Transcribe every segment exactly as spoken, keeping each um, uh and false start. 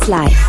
eins Live.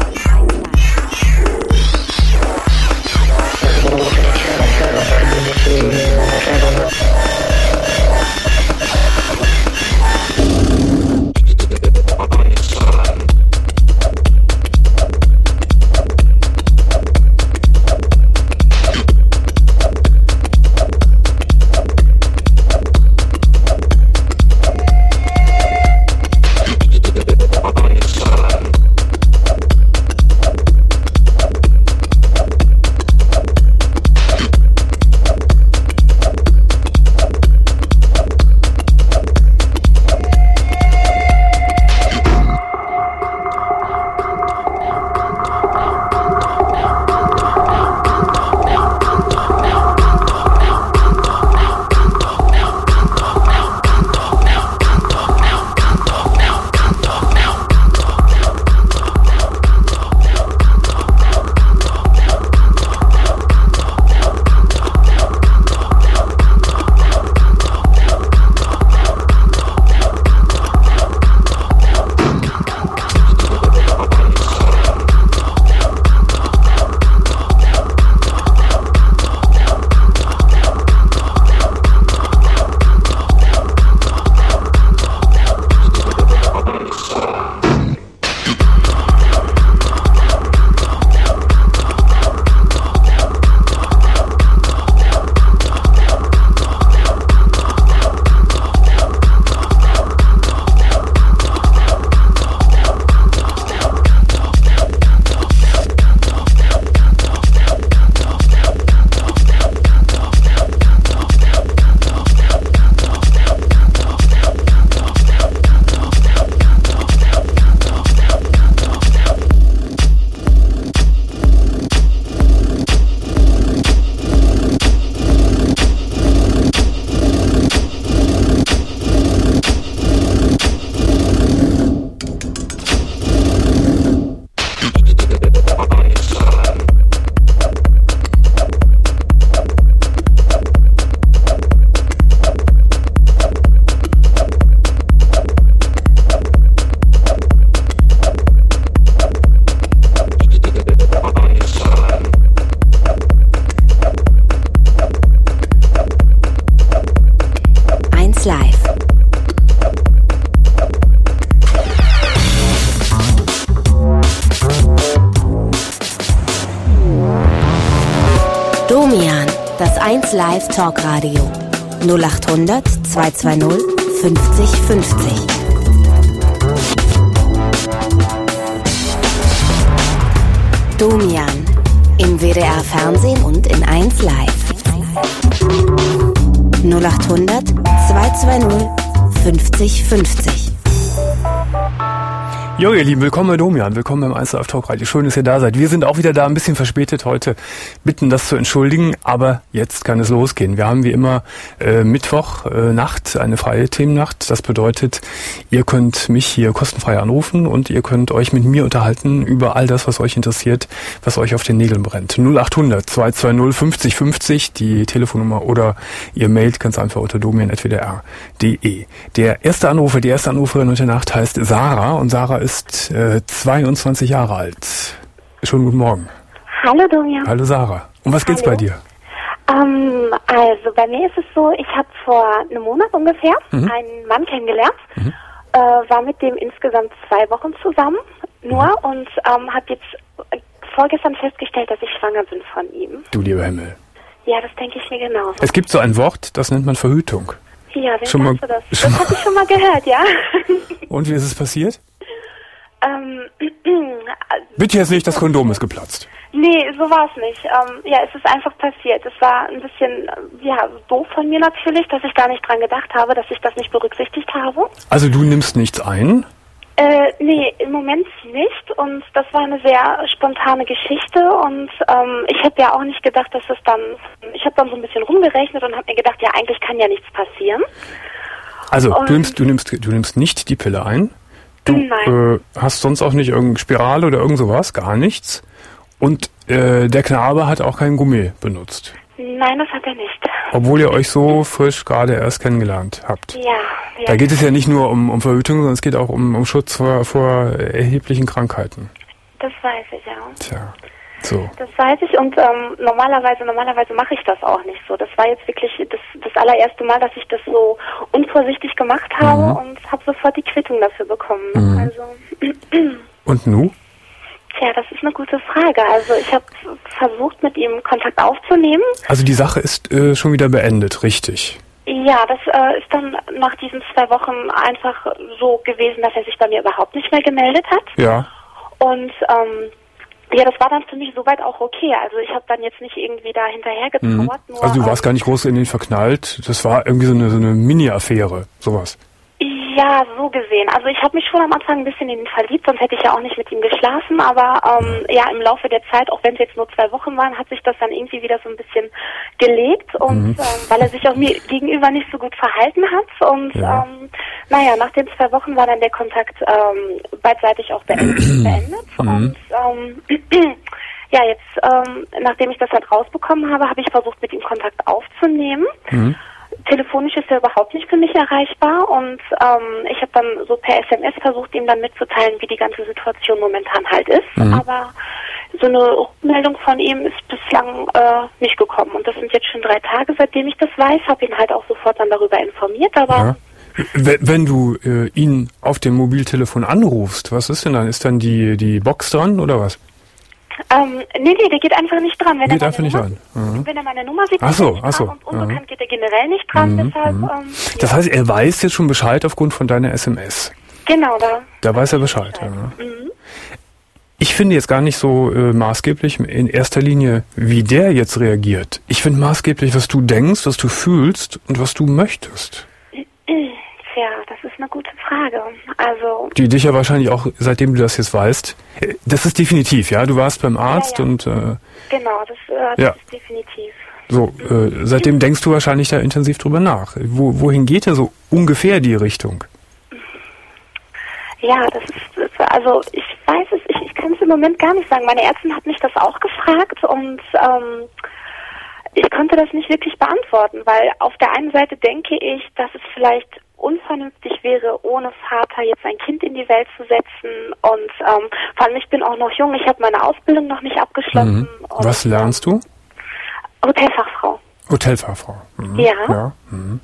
Domian, das eins Live Talkradio. null acht hundert zwei zwei null fünfzig fünfzig. Domian, im W D R Fernsehen und in eins Live. null acht hundert zwei zwei null fünfzig fünfzig. Jo, ihr Lieben, willkommen bei Domian, willkommen beim eins Live Talkradio. Schön, dass ihr da seid. Wir sind auch wieder da, ein bisschen verspätet heute. Bitten, das zu entschuldigen, aber jetzt kann es losgehen. Wir haben wie immer äh, Mittwoch äh, Nacht, eine freie Themennacht. Das bedeutet, ihr könnt mich hier kostenfrei anrufen und ihr könnt euch mit mir unterhalten über all das, was euch interessiert, was euch auf den Nägeln brennt. null acht hundert zwei zwei null fünfzig fünfzig, die Telefonnummer, oder ihr mailt ganz einfach unter domian at w d r punkt d e. Der erste Anrufer, die erste Anruferin heute Nacht heißt Sarah, und Sarah ist äh, zweiundzwanzig Jahre alt. Schönen guten Morgen. Hallo Domian. Hallo Sarah. Um was geht's Hallo. bei dir? Ähm, also bei mir ist es so, ich habe vor einem Monat ungefähr mhm. einen Mann kennengelernt, mhm. äh, war mit dem insgesamt zwei Wochen zusammen nur mhm. und ähm, habe jetzt vorgestern festgestellt, dass ich schwanger bin von ihm. Du lieber Himmel. Ja, das denke ich mir genauso. Es gibt so ein Wort, das nennt man Verhütung. Ja, wie schon sagst mal, du das? Das habe ich schon mal gehört, ja. Und wie ist es passiert? Ähm, Bitte jetzt nicht, das Kondom ist geplatzt. Nee, so war es nicht. Ähm, ja, es ist einfach passiert. Es war ein bisschen, ja, doof von mir natürlich, dass ich gar nicht dran gedacht habe, dass ich das nicht berücksichtigt habe. Also du nimmst nichts ein? Äh, nee, im Moment nicht. Und das war eine sehr spontane Geschichte. Und ähm, ich hätte ja auch nicht gedacht, dass es dann, ich habe dann so ein bisschen rumgerechnet und habe mir gedacht, ja, eigentlich kann ja nichts passieren. Also und du nimmst, du nimmst, du nimmst nicht die Pille ein? Du äh, hast sonst auch nicht irgendeine Spirale oder irgend sowas, gar nichts. Und äh, der Knabe hat auch kein Gummi benutzt. Nein, das hat er nicht. Obwohl ihr euch so frisch gerade erst kennengelernt habt. Ja. ja. Da geht es ja nicht nur um, um Verhütung, sondern es geht auch um, um Schutz vor, vor erheblichen Krankheiten. Das weiß ich, ja. Tja, so. Das weiß ich und ähm, normalerweise, normalerweise mache ich das auch nicht so. Das war jetzt wirklich das, das allererste Mal, dass ich das so unvorsichtig gemacht habe mhm. und habe sofort die Quittung dafür bekommen. Mhm. Also und nu? Tja, das ist eine gute Frage. Also ich habe versucht, mit ihm Kontakt aufzunehmen. Also die Sache ist äh, schon wieder beendet, richtig? Ja, das äh, ist dann nach diesen zwei Wochen einfach so gewesen, dass er sich bei mir überhaupt nicht mehr gemeldet hat. Ja. Und ähm, ja, das war dann für mich soweit auch okay. Also ich habe dann jetzt nicht irgendwie da hinterher getrauert. Mhm. Also du warst ähm, gar nicht groß in den verknallt. Das war irgendwie so eine, so eine Mini-Affäre, sowas. Ja, so gesehen. Also ich habe mich schon am Anfang ein bisschen in ihn verliebt, sonst hätte ich ja auch nicht mit ihm geschlafen. Aber ähm, ja, im Laufe der Zeit, auch wenn es jetzt nur zwei Wochen waren, hat sich das dann irgendwie wieder so ein bisschen gelegt. Und mhm. ähm, weil er sich auch mir gegenüber nicht so gut verhalten hat. Und ja. ähm, naja, nach den zwei Wochen war dann der Kontakt ähm, beidseitig auch beendet. beendet. Mhm. Und ähm, ja, jetzt, ähm, nachdem ich das halt rausbekommen habe, habe ich versucht, mit ihm Kontakt aufzunehmen. Mhm. Telefonisch ist er überhaupt nicht für mich erreichbar und ähm, ich habe dann so per S M S versucht, ihm dann mitzuteilen, wie die ganze Situation momentan halt ist. Mhm. Aber so eine Rückmeldung von ihm ist bislang äh, nicht gekommen. Und das sind jetzt schon drei Tage, seitdem ich das weiß. Habe ihn halt auch sofort dann darüber informiert. Aber ja. Wenn du äh, ihn auf dem Mobiltelefon anrufst, was ist denn dann? Ist dann die, die Box dran oder was? Ähm, nee, nee, der geht einfach nicht dran. Wenn geht er einfach nicht Nummer, an. Mhm. Wenn er meine Nummer sieht, ach so, geht er ach so. Und unbekannt mhm. geht er generell nicht dran. Mhm. Deshalb, mhm. ähm, das ja. heißt, er weiß jetzt schon Bescheid aufgrund von deiner S M S. Genau, da. Da weiß er Bescheid. Bescheid. Ja. Mhm. Ich finde jetzt gar nicht so äh, maßgeblich in erster Linie, wie der jetzt reagiert. Ich finde maßgeblich, was du denkst, was du fühlst und was du möchtest. Ja, das ist eine gute Frage. Also die dich ja wahrscheinlich auch, seitdem du das jetzt weißt, das ist definitiv, ja? Du warst beim Arzt ja, ja. und... Äh, genau, das, äh, das ja. ist definitiv. So, äh, seitdem denkst du wahrscheinlich da intensiv drüber nach. Wo, wohin geht denn so ungefähr die Richtung? Ja, das ist, das, also ich weiß es, ich, ich kann es im Moment gar nicht sagen. Meine Ärztin hat mich das auch gefragt und ähm, ich konnte das nicht wirklich beantworten, weil auf der einen Seite denke ich, dass es vielleicht unvernünftig wäre, ohne Vater jetzt ein Kind in die Welt zu setzen und ähm, vor allem ich bin auch noch jung, ich habe meine Ausbildung noch nicht abgeschlossen. Mhm. Und, was lernst du? Hotelfachfrau. Hotelfachfrau. Mhm. Ja. ja. Mhm.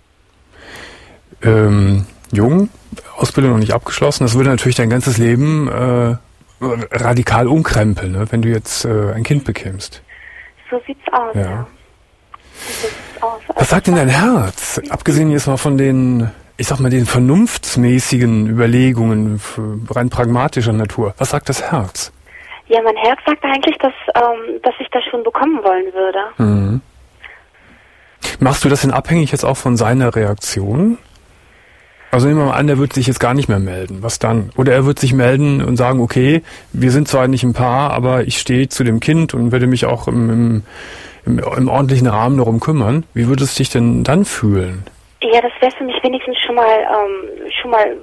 Ähm, jung, Ausbildung noch nicht abgeschlossen, das würde natürlich dein ganzes Leben äh, radikal umkrempeln, ne, wenn du jetzt äh, ein Kind bekämst. So sieht's aus, ja. ja. So sieht's aus. Was sagt denn dein Herz? Abgesehen jetzt mal von den, ich sag mal, den vernunftsmäßigen Überlegungen rein pragmatischer Natur. Was sagt das Herz? Ja, mein Herz sagt eigentlich, dass, ähm, dass ich das schon bekommen wollen würde. Mhm. Machst du das denn abhängig jetzt auch von seiner Reaktion? Also nehmen wir mal an, der wird sich jetzt gar nicht mehr melden. Was dann? Oder er wird sich melden und sagen, okay, wir sind zwar nicht ein Paar, aber ich stehe zu dem Kind und werde mich auch im, im, im, im ordentlichen Rahmen darum kümmern. Wie würdest du dich denn dann fühlen? Ja, das wäre für mich wenigstens schon mal, ähm, schon mal,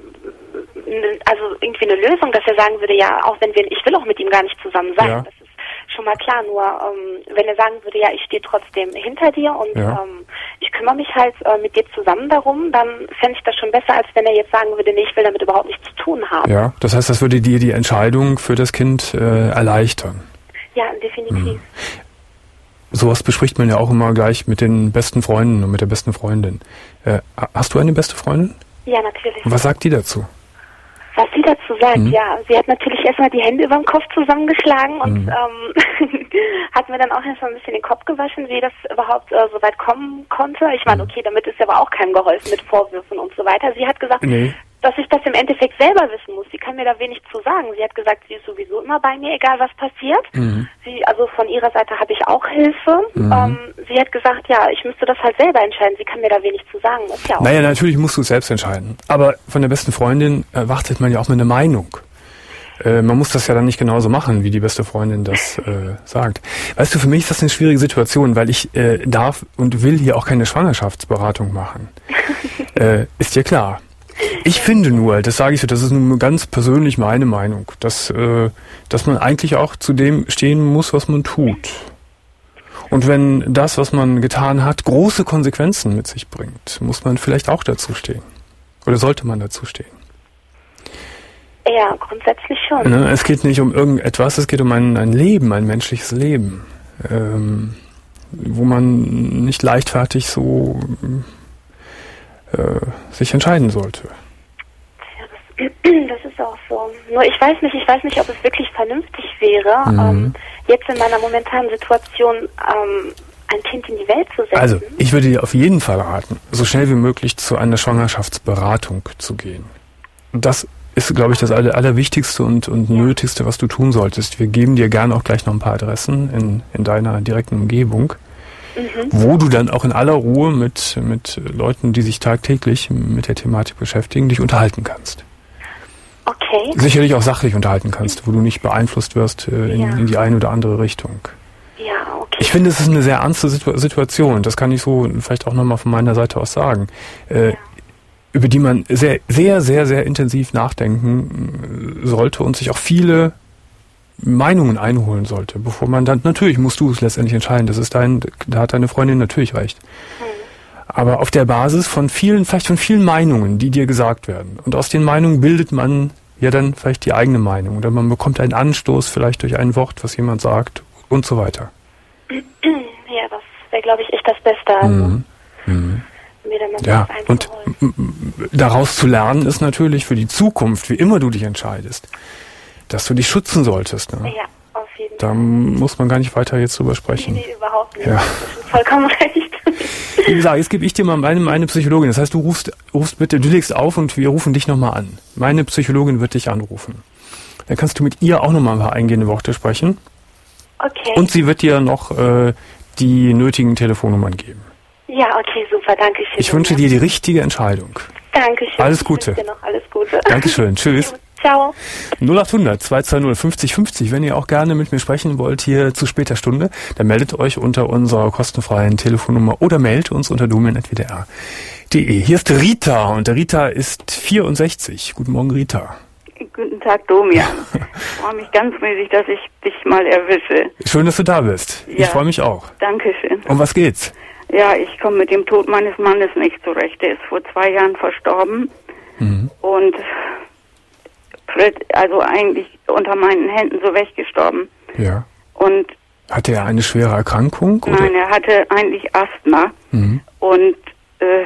also irgendwie eine Lösung, dass er sagen würde, ja, auch wenn wir, ich will auch mit ihm gar nicht zusammen sein. Ja. Das ist schon mal klar, nur ähm, wenn er sagen würde, ja, ich stehe trotzdem hinter dir und ja. ähm, ich kümmere mich halt äh, mit dir zusammen darum, dann fände ich das schon besser, als wenn er jetzt sagen würde, nee, ich will damit überhaupt nichts zu tun haben. Ja, das heißt, das würde dir die Entscheidung für das Kind äh, erleichtern. Ja, definitiv. Mhm. Sowas bespricht man ja auch immer gleich mit den besten Freunden und mit der besten Freundin. Äh, hast du eine beste Freundin? Ja, natürlich. Und was sagt die dazu? Was sie dazu sagt, mhm. ja, sie hat natürlich erstmal die Hände über den Kopf zusammengeschlagen und mhm. ähm, hat mir dann auch erstmal ein bisschen den Kopf gewaschen, wie das überhaupt äh, so weit kommen konnte. Ich meine, okay, damit ist aber auch keinem geholfen mit Vorwürfen und so weiter. Sie hat gesagt, nee. dass ich das im Endeffekt selber wissen muss. Sie kann mir da wenig zu sagen. Sie hat gesagt, sie ist sowieso immer bei mir, egal was passiert. Mhm. Sie, also von ihrer Seite habe ich auch Hilfe. Mhm. Ähm, sie hat gesagt, ja, ich müsste das halt selber entscheiden. Sie kann mir da wenig zu sagen. Ist ja auch naja, natürlich musst du es selbst entscheiden. Aber von der besten Freundin erwartet man ja auch mal eine Meinung. Äh, man muss das ja dann nicht genauso machen, wie die beste Freundin das äh, sagt. Weißt du, für mich ist das eine schwierige Situation, weil ich äh, darf und will hier auch keine Schwangerschaftsberatung machen. äh, ist dir klar? Ich finde nur, das sage ich so, das ist nur ganz persönlich meine Meinung, dass, äh, dass man eigentlich auch zu dem stehen muss, was man tut. Und wenn das, was man getan hat, große Konsequenzen mit sich bringt, muss man vielleicht auch dazu stehen. Oder sollte man dazu stehen. Ja, grundsätzlich schon. Ne, es geht nicht um irgendetwas, es geht um ein, ein Leben, ein menschliches Leben, ähm, wo man nicht leichtfertig so äh, sich entscheiden sollte. Ja, das, das ist auch so. Nur ich weiß nicht, ich weiß nicht, ob es wirklich vernünftig wäre, mhm. ähm, jetzt in meiner momentanen Situation ähm, ein Kind in die Welt zu setzen. Also, ich würde dir auf jeden Fall raten, so schnell wie möglich zu einer Schwangerschaftsberatung zu gehen. Das ist, glaube ich, das Aller, Allerwichtigste und, und Nötigste, was du tun solltest. Wir geben dir gerne auch gleich noch ein paar Adressen in, in deiner direkten Umgebung, mhm. wo du dann auch in aller Ruhe mit, mit Leuten, die sich tagtäglich mit der Thematik beschäftigen, dich unterhalten kannst. Okay. Sicherlich auch sachlich unterhalten kannst, wo du nicht beeinflusst wirst äh, in, ja. in die eine oder andere Richtung. Ja, okay. Ich finde, es ist eine sehr ernste Situ- Situation. Das kann ich so vielleicht auch nochmal von meiner Seite aus sagen. Äh, ja. über die man sehr, sehr, sehr, sehr intensiv nachdenken sollte und sich auch viele Meinungen einholen sollte, bevor man dann, natürlich musst du es letztendlich entscheiden, das ist dein, da hat deine Freundin natürlich recht. Hm. Aber auf der Basis von vielen, vielleicht von vielen Meinungen, die dir gesagt werden. Und aus den Meinungen bildet man ja dann vielleicht die eigene Meinung. Oder man bekommt einen Anstoß vielleicht durch ein Wort, was jemand sagt und so weiter. Ja, das wäre, glaube ich, echt das Beste. Also. Mhm. Mhm. Ja, und daraus zu lernen ist natürlich für die Zukunft, wie immer du dich entscheidest, dass du dich schützen solltest. Ne? Ja, auf jeden Fall. Da muss man gar nicht weiter jetzt drüber sprechen. Nee, nee, überhaupt nicht. Ja. Das ist vollkommen recht. Wie gesagt, jetzt gebe ich dir mal meine, meine Psychologin. Das heißt, du rufst, rufst bitte, du legst auf und wir rufen dich nochmal an. Meine Psychologin wird dich anrufen. Dann kannst du mit ihr auch nochmal ein paar eingehende Worte sprechen. Okay. Und sie wird dir noch äh, die nötigen Telefonnummern geben. Ja, okay, super, danke schön. Ich wünsche dir die richtige Entscheidung. Dankeschön. Alles Gute. Ich wünsche dir noch alles Gute. Dankeschön, tschüss. Ciao. null acht hundert zwei zwei null fünfzig fünfzig, wenn ihr auch gerne mit mir sprechen wollt hier zu später Stunde, dann meldet euch unter unserer kostenfreien Telefonnummer oder meldet uns unter domain at w d r punkt d e. Hier ist Rita und der Rita ist vierundsechzig. Guten Morgen, Rita. Guten Tag, Domian. Ich freue mich ganz riesig, dass ich dich mal erwische. Schön, dass du da bist. Ja. Ich freue mich auch. Dankeschön. Um was geht's? Ja, ich komme mit dem Tod meines Mannes nicht zurecht. Der ist vor zwei Jahren verstorben mhm. und also eigentlich unter meinen Händen so weggestorben. Ja. Und hatte er eine schwere Erkrankung? Oder? Nein, er hatte eigentlich Asthma mhm. und äh,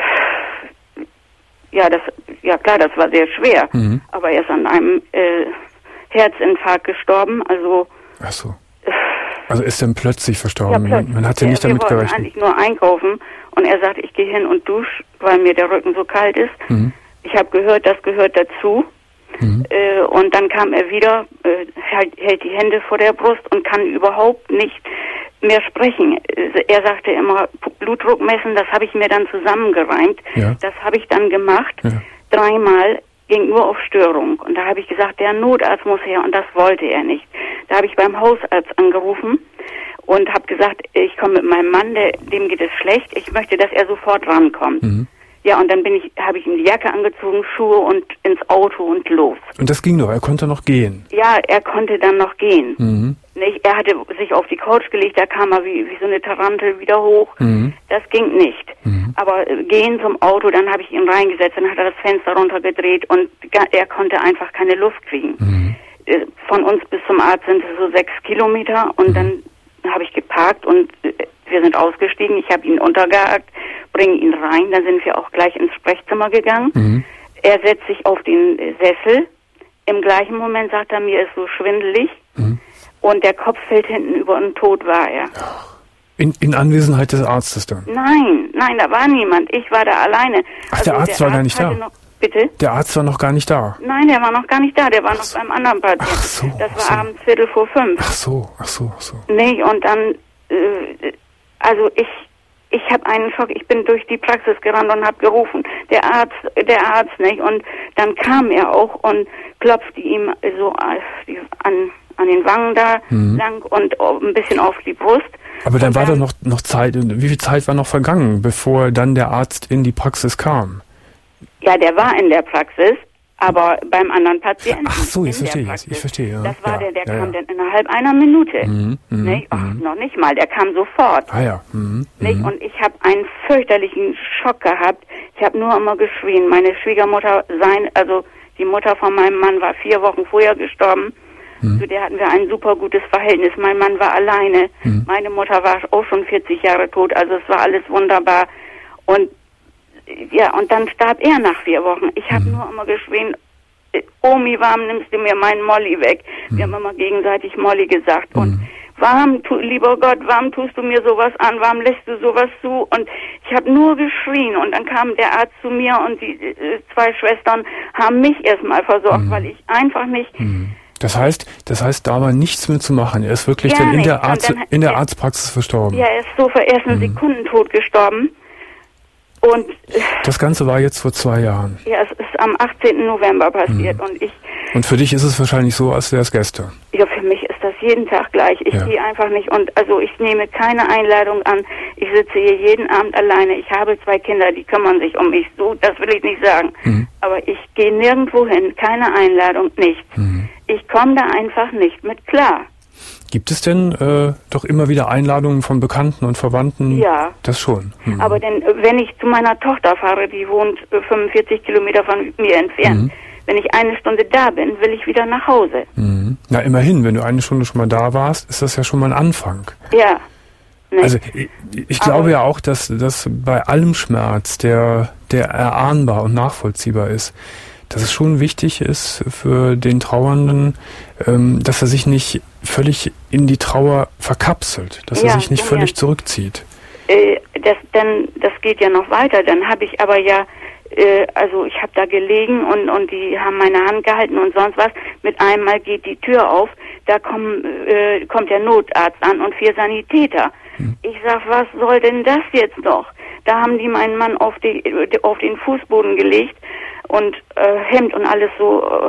ja, das ja klar, das war sehr schwer. Mhm. Aber er ist an einem äh, Herzinfarkt gestorben. Also. Ach so. Also ist er plötzlich verstorben? Ja, plötzlich. Man hat ja nicht damit gerechnet. Wir wollten eigentlich nur einkaufen und er sagt, ich gehe hin und dusche, weil mir der Rücken so kalt ist. Mhm. Ich habe gehört, das gehört dazu. Mhm. Äh, und dann kam er wieder, äh, hält, hält die Hände vor der Brust und kann überhaupt nicht mehr sprechen. Er sagte immer, Blutdruck messen, das habe ich mir dann zusammengereimt. Ja. Das habe ich dann gemacht. Ja. Dreimal, ging nur auf Störung. Und da habe ich gesagt, der Notarzt muss her, und das wollte er nicht. Da habe ich beim Hausarzt angerufen und habe gesagt, ich komme mit meinem Mann, der, dem geht es schlecht, ich möchte, dass er sofort rankommt. Mhm. Ja, und dann bin ich, habe ich ihm die Jacke angezogen, Schuhe und ins Auto und los. Und das ging doch, er konnte noch gehen? Ja, er konnte dann noch gehen. Mhm. Nicht, er hatte sich auf die Couch gelegt, da kam er wie, wie so eine Tarantel wieder hoch. Mhm. Das ging nicht. Mhm. Aber äh, gehen zum Auto, dann habe ich ihn reingesetzt, dann hat er das Fenster runtergedreht und er konnte einfach keine Luft kriegen. Mhm. Äh, von uns bis zum Arzt sind es so sechs Kilometer und mhm. dann habe ich geparkt und äh, wir sind ausgestiegen. Ich habe ihn untergehakt, bringe ihn rein, dann sind wir auch gleich ins Sprechzimmer gegangen. Mhm. Er setzt sich auf den äh, Sessel. Im gleichen Moment sagt er, mir ist so schwindelig. Mhm. Und der Kopf fällt hinten über und tot war er. In, in Anwesenheit des Arztes dann? Nein, nein, da war niemand. Ich war da alleine. Ach, also der Arzt der war Arzt gar nicht da? Noch, bitte? Der Arzt war noch gar nicht da? Nein, der war noch gar nicht da. Der war noch beim anderen Patienten. Ach so. Das war so. abends Viertel vor fünf. Ach so, ach so, ach so. Nee, und dann, äh, also ich, ich habe einen Schock. Ich bin durch die Praxis gerannt und habe gerufen. Der Arzt, der Arzt, nicht? Und dann kam er auch und klopfte ihm so an... an den Wangen da mhm. lang und ein bisschen auf die Brust. Aber dann und war doch noch, noch Zeit, wie viel Zeit war noch vergangen, bevor dann der Arzt in die Praxis kam? Ja, der war in der Praxis, aber beim anderen Patienten. Ach so, jetzt verstehe ich, ich verstehe. Ja. Das war ja, der, der ja, kam ja. dann innerhalb einer Minute. Mhm, mh, nicht? Ach, mh. noch nicht mal, der kam sofort. Ah ja. Mhm, nicht? Mhm. Und ich habe einen fürchterlichen Schock gehabt. Ich habe nur immer geschrien. Meine Schwiegermutter, sein, also Die Mutter von meinem Mann war vier Wochen vorher gestorben. Mhm. Zu der hatten wir ein super gutes Verhältnis. Mein Mann war alleine. Mhm. Meine Mutter war auch schon vierzig Jahre tot. Also es war alles wunderbar. Und ja, und dann starb er nach vier Wochen. Ich habe mhm. nur immer geschrien, Omi, warum nimmst du mir meinen Molly weg? Mhm. Wir haben immer gegenseitig Molly gesagt. Mhm. Und warum, tu, lieber Gott, warum tust du mir sowas an? Warum lässt du sowas zu? Und ich habe nur geschrien. Und dann kam der Arzt zu mir und die äh, zwei Schwestern haben mich erstmal versorgt, mhm. weil ich einfach nicht... Mhm. Das heißt, das heißt, da war nichts mehr zu machen. Er ist wirklich dann in der, Arzt, dann, in der Arztpraxis verstorben. Ja, er ist so für ersten mhm. Sekundentod gestorben. Und das Ganze war jetzt vor zwei Jahren. Ja, es ist am achtzehnten November passiert. Mhm. Und ich. Und für dich ist es wahrscheinlich so, als wäre es gestern. Ja, für mich ist das jeden Tag gleich. Ich ja. gehe einfach nicht und also ich nehme keine Einladung an. Ich sitze hier jeden Abend alleine. Ich habe zwei Kinder, die kümmern sich um mich. So, das will ich nicht sagen. Mhm. Aber ich gehe nirgendwo hin, keine Einladung, nichts. Mhm. Ich komme da einfach nicht mit klar. Gibt es denn äh, doch immer wieder Einladungen von Bekannten und Verwandten? Ja. Das schon. Mhm. Aber denn, wenn ich zu meiner Tochter fahre, die wohnt äh, fünfundvierzig Kilometer von mir entfernt, mhm. wenn ich eine Stunde da bin, will ich wieder nach Hause. Mhm. Na, immerhin, wenn du eine Stunde schon mal da warst, ist das ja schon mal ein Anfang. Ja. Nee. Also ich, ich glaube Aber ja auch, dass, dass bei allem Schmerz, der, der erahnbar und nachvollziehbar ist, dass es schon wichtig ist für den Trauernden, ähm, dass er sich nicht völlig in die Trauer verkapselt, dass ja, er sich nicht völlig ja. zurückzieht. Äh, das, dann, das geht ja noch weiter. Dann habe ich aber ja, äh, also ich habe da gelegen und, und die haben meine Hand gehalten und sonst was. Mit einmal geht die Tür auf, da kommen, äh, kommt der Notarzt an und vier Sanitäter. Hm. Ich sag, was soll denn das jetzt noch? Da haben die meinen Mann auf, die, auf den Fußboden gelegt und äh, Hemd und alles so äh,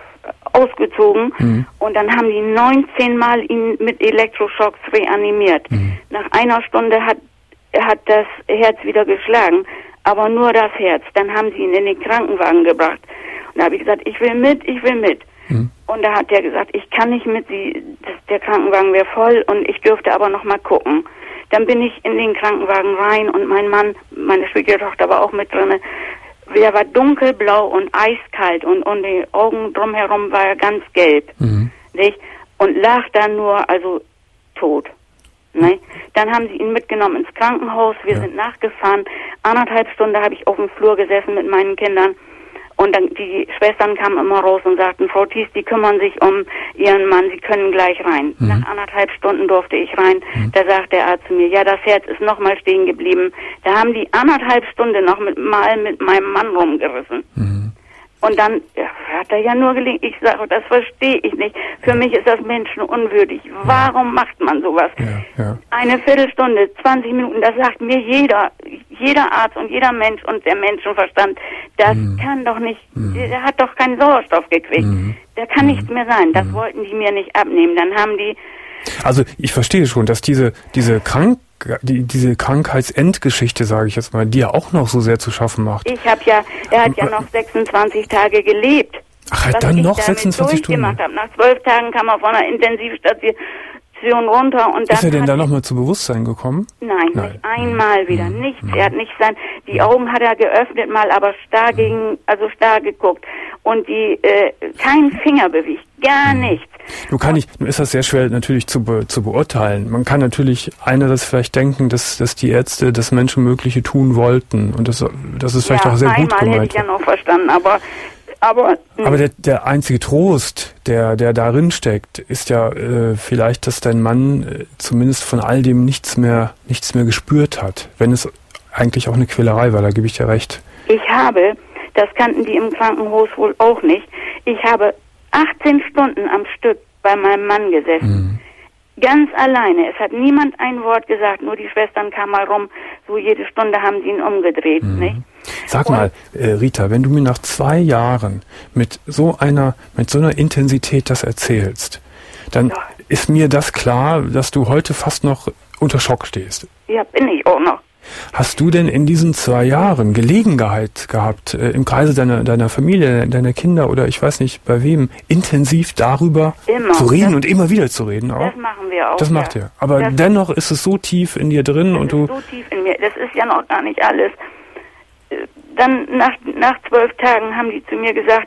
ausgezogen. Mhm. Und dann haben die neunzehn Mal ihn mit Elektroschocks reanimiert. Mhm. Nach einer Stunde hat, hat das Herz wieder geschlagen, aber nur das Herz. Dann haben sie ihn in den Krankenwagen gebracht. Und da habe ich gesagt, ich will mit, ich will mit. Mhm. Und da hat der gesagt, ich kann nicht mit, sie, das, der Krankenwagen wäre voll und ich dürfte aber noch mal gucken. Dann bin ich in den Krankenwagen rein und mein Mann, meine Schwiegertochter war auch mit drinne. Der war dunkelblau und eiskalt und um die Augen drumherum war er ganz gelb, mhm. nicht? Und lag dann nur, also tot. Ne? Dann haben sie ihn mitgenommen ins Krankenhaus, wir ja. sind nachgefahren. Anderthalb Stunden habe ich auf dem Flur gesessen mit meinen Kindern. Und dann die Schwestern kamen immer raus und sagten, Frau Thies, die kümmern sich um ihren Mann, sie können gleich rein. Mhm. Nach anderthalb Stunden durfte ich rein. Mhm. Da sagt der Arzt zu mir, ja, das Herz ist nochmal stehen geblieben. Da haben die anderthalb Stunden noch mit, mal mit meinem Mann rumgerissen. Mhm. Und dann ja, hat er ja nur gelingen. Ich sage, das verstehe ich nicht. Für mich ist das menschenunwürdig. Warum macht man sowas? Ja, ja. Eine Viertelstunde, zwanzig Minuten, das sagt mir jeder, jeder Arzt und jeder Mensch und der Menschenverstand, das mhm. kann doch nicht, mhm. der hat doch keinen Sauerstoff gekriegt. Mhm. Der kann mhm. nichts mehr sein. Das mhm. wollten die mir nicht abnehmen. Dann haben die... Also ich verstehe schon, dass diese, diese Krank Die, diese Krankheitsendgeschichte, sage ich jetzt mal, die ja auch noch so sehr zu schaffen macht. Ich habe ja, er hat ja noch sechsundzwanzig Tage gelebt. Ach, er hat dann noch sechsundzwanzig Stunden? Hab. Nach zwölf Tagen kam er von der Intensivstation runter und dann. Ist er denn da nochmal zu Bewusstsein gekommen? Nein, Nein. nicht einmal wieder, mhm. nichts. Mhm. Er hat nicht sein, die Augen hat er geöffnet mal, aber starr gegen, also starr geguckt und die, äh, kein Finger bewegt, gar mhm. nichts. Nun kann ich, nun ist das sehr schwer natürlich zu, be, zu beurteilen. Man kann natürlich einerseits vielleicht denken, dass, dass die Ärzte das Menschenmögliche tun wollten und das, das ist vielleicht ja, auch sehr gut gemeint. Hätte ich ja noch verstanden, aber aber, aber der, der einzige Trost, der der darin steckt, ist ja äh, vielleicht, dass dein Mann äh, zumindest von all dem nichts mehr nichts mehr gespürt hat, wenn es eigentlich auch eine Quälerei war. Da gebe ich dir recht. Ich habe, das kannten die im Krankenhaus wohl auch nicht. Ich habe achtzehn Stunden am Stück bei meinem Mann gesessen. Mhm. Ganz alleine. Es hat niemand ein Wort gesagt, nur die Schwestern kamen mal rum. So jede Stunde haben sie ihn umgedreht. Mhm. Nicht? Sag Und, mal, äh, Rita, wenn du mir nach zwei Jahren mit so einer, mit so einer Intensität das erzählst, dann ja. ist mir das klar, dass du heute fast noch unter Schock stehst. Ja, bin ich auch noch. Hast du denn in diesen zwei Jahren Gelegenheit gehabt, äh, im Kreise deiner, deiner Familie, deiner Kinder oder ich weiß nicht bei wem, intensiv darüber immer. zu reden das, und immer wieder zu reden? Auch? Das machen wir auch. Das macht ja. ihr. Aber das dennoch ist es so tief in dir drin das und du... Das ist so tief in mir. Das ist ja noch gar nicht alles. Dann nach, nach zwölf Tagen haben die zu mir gesagt,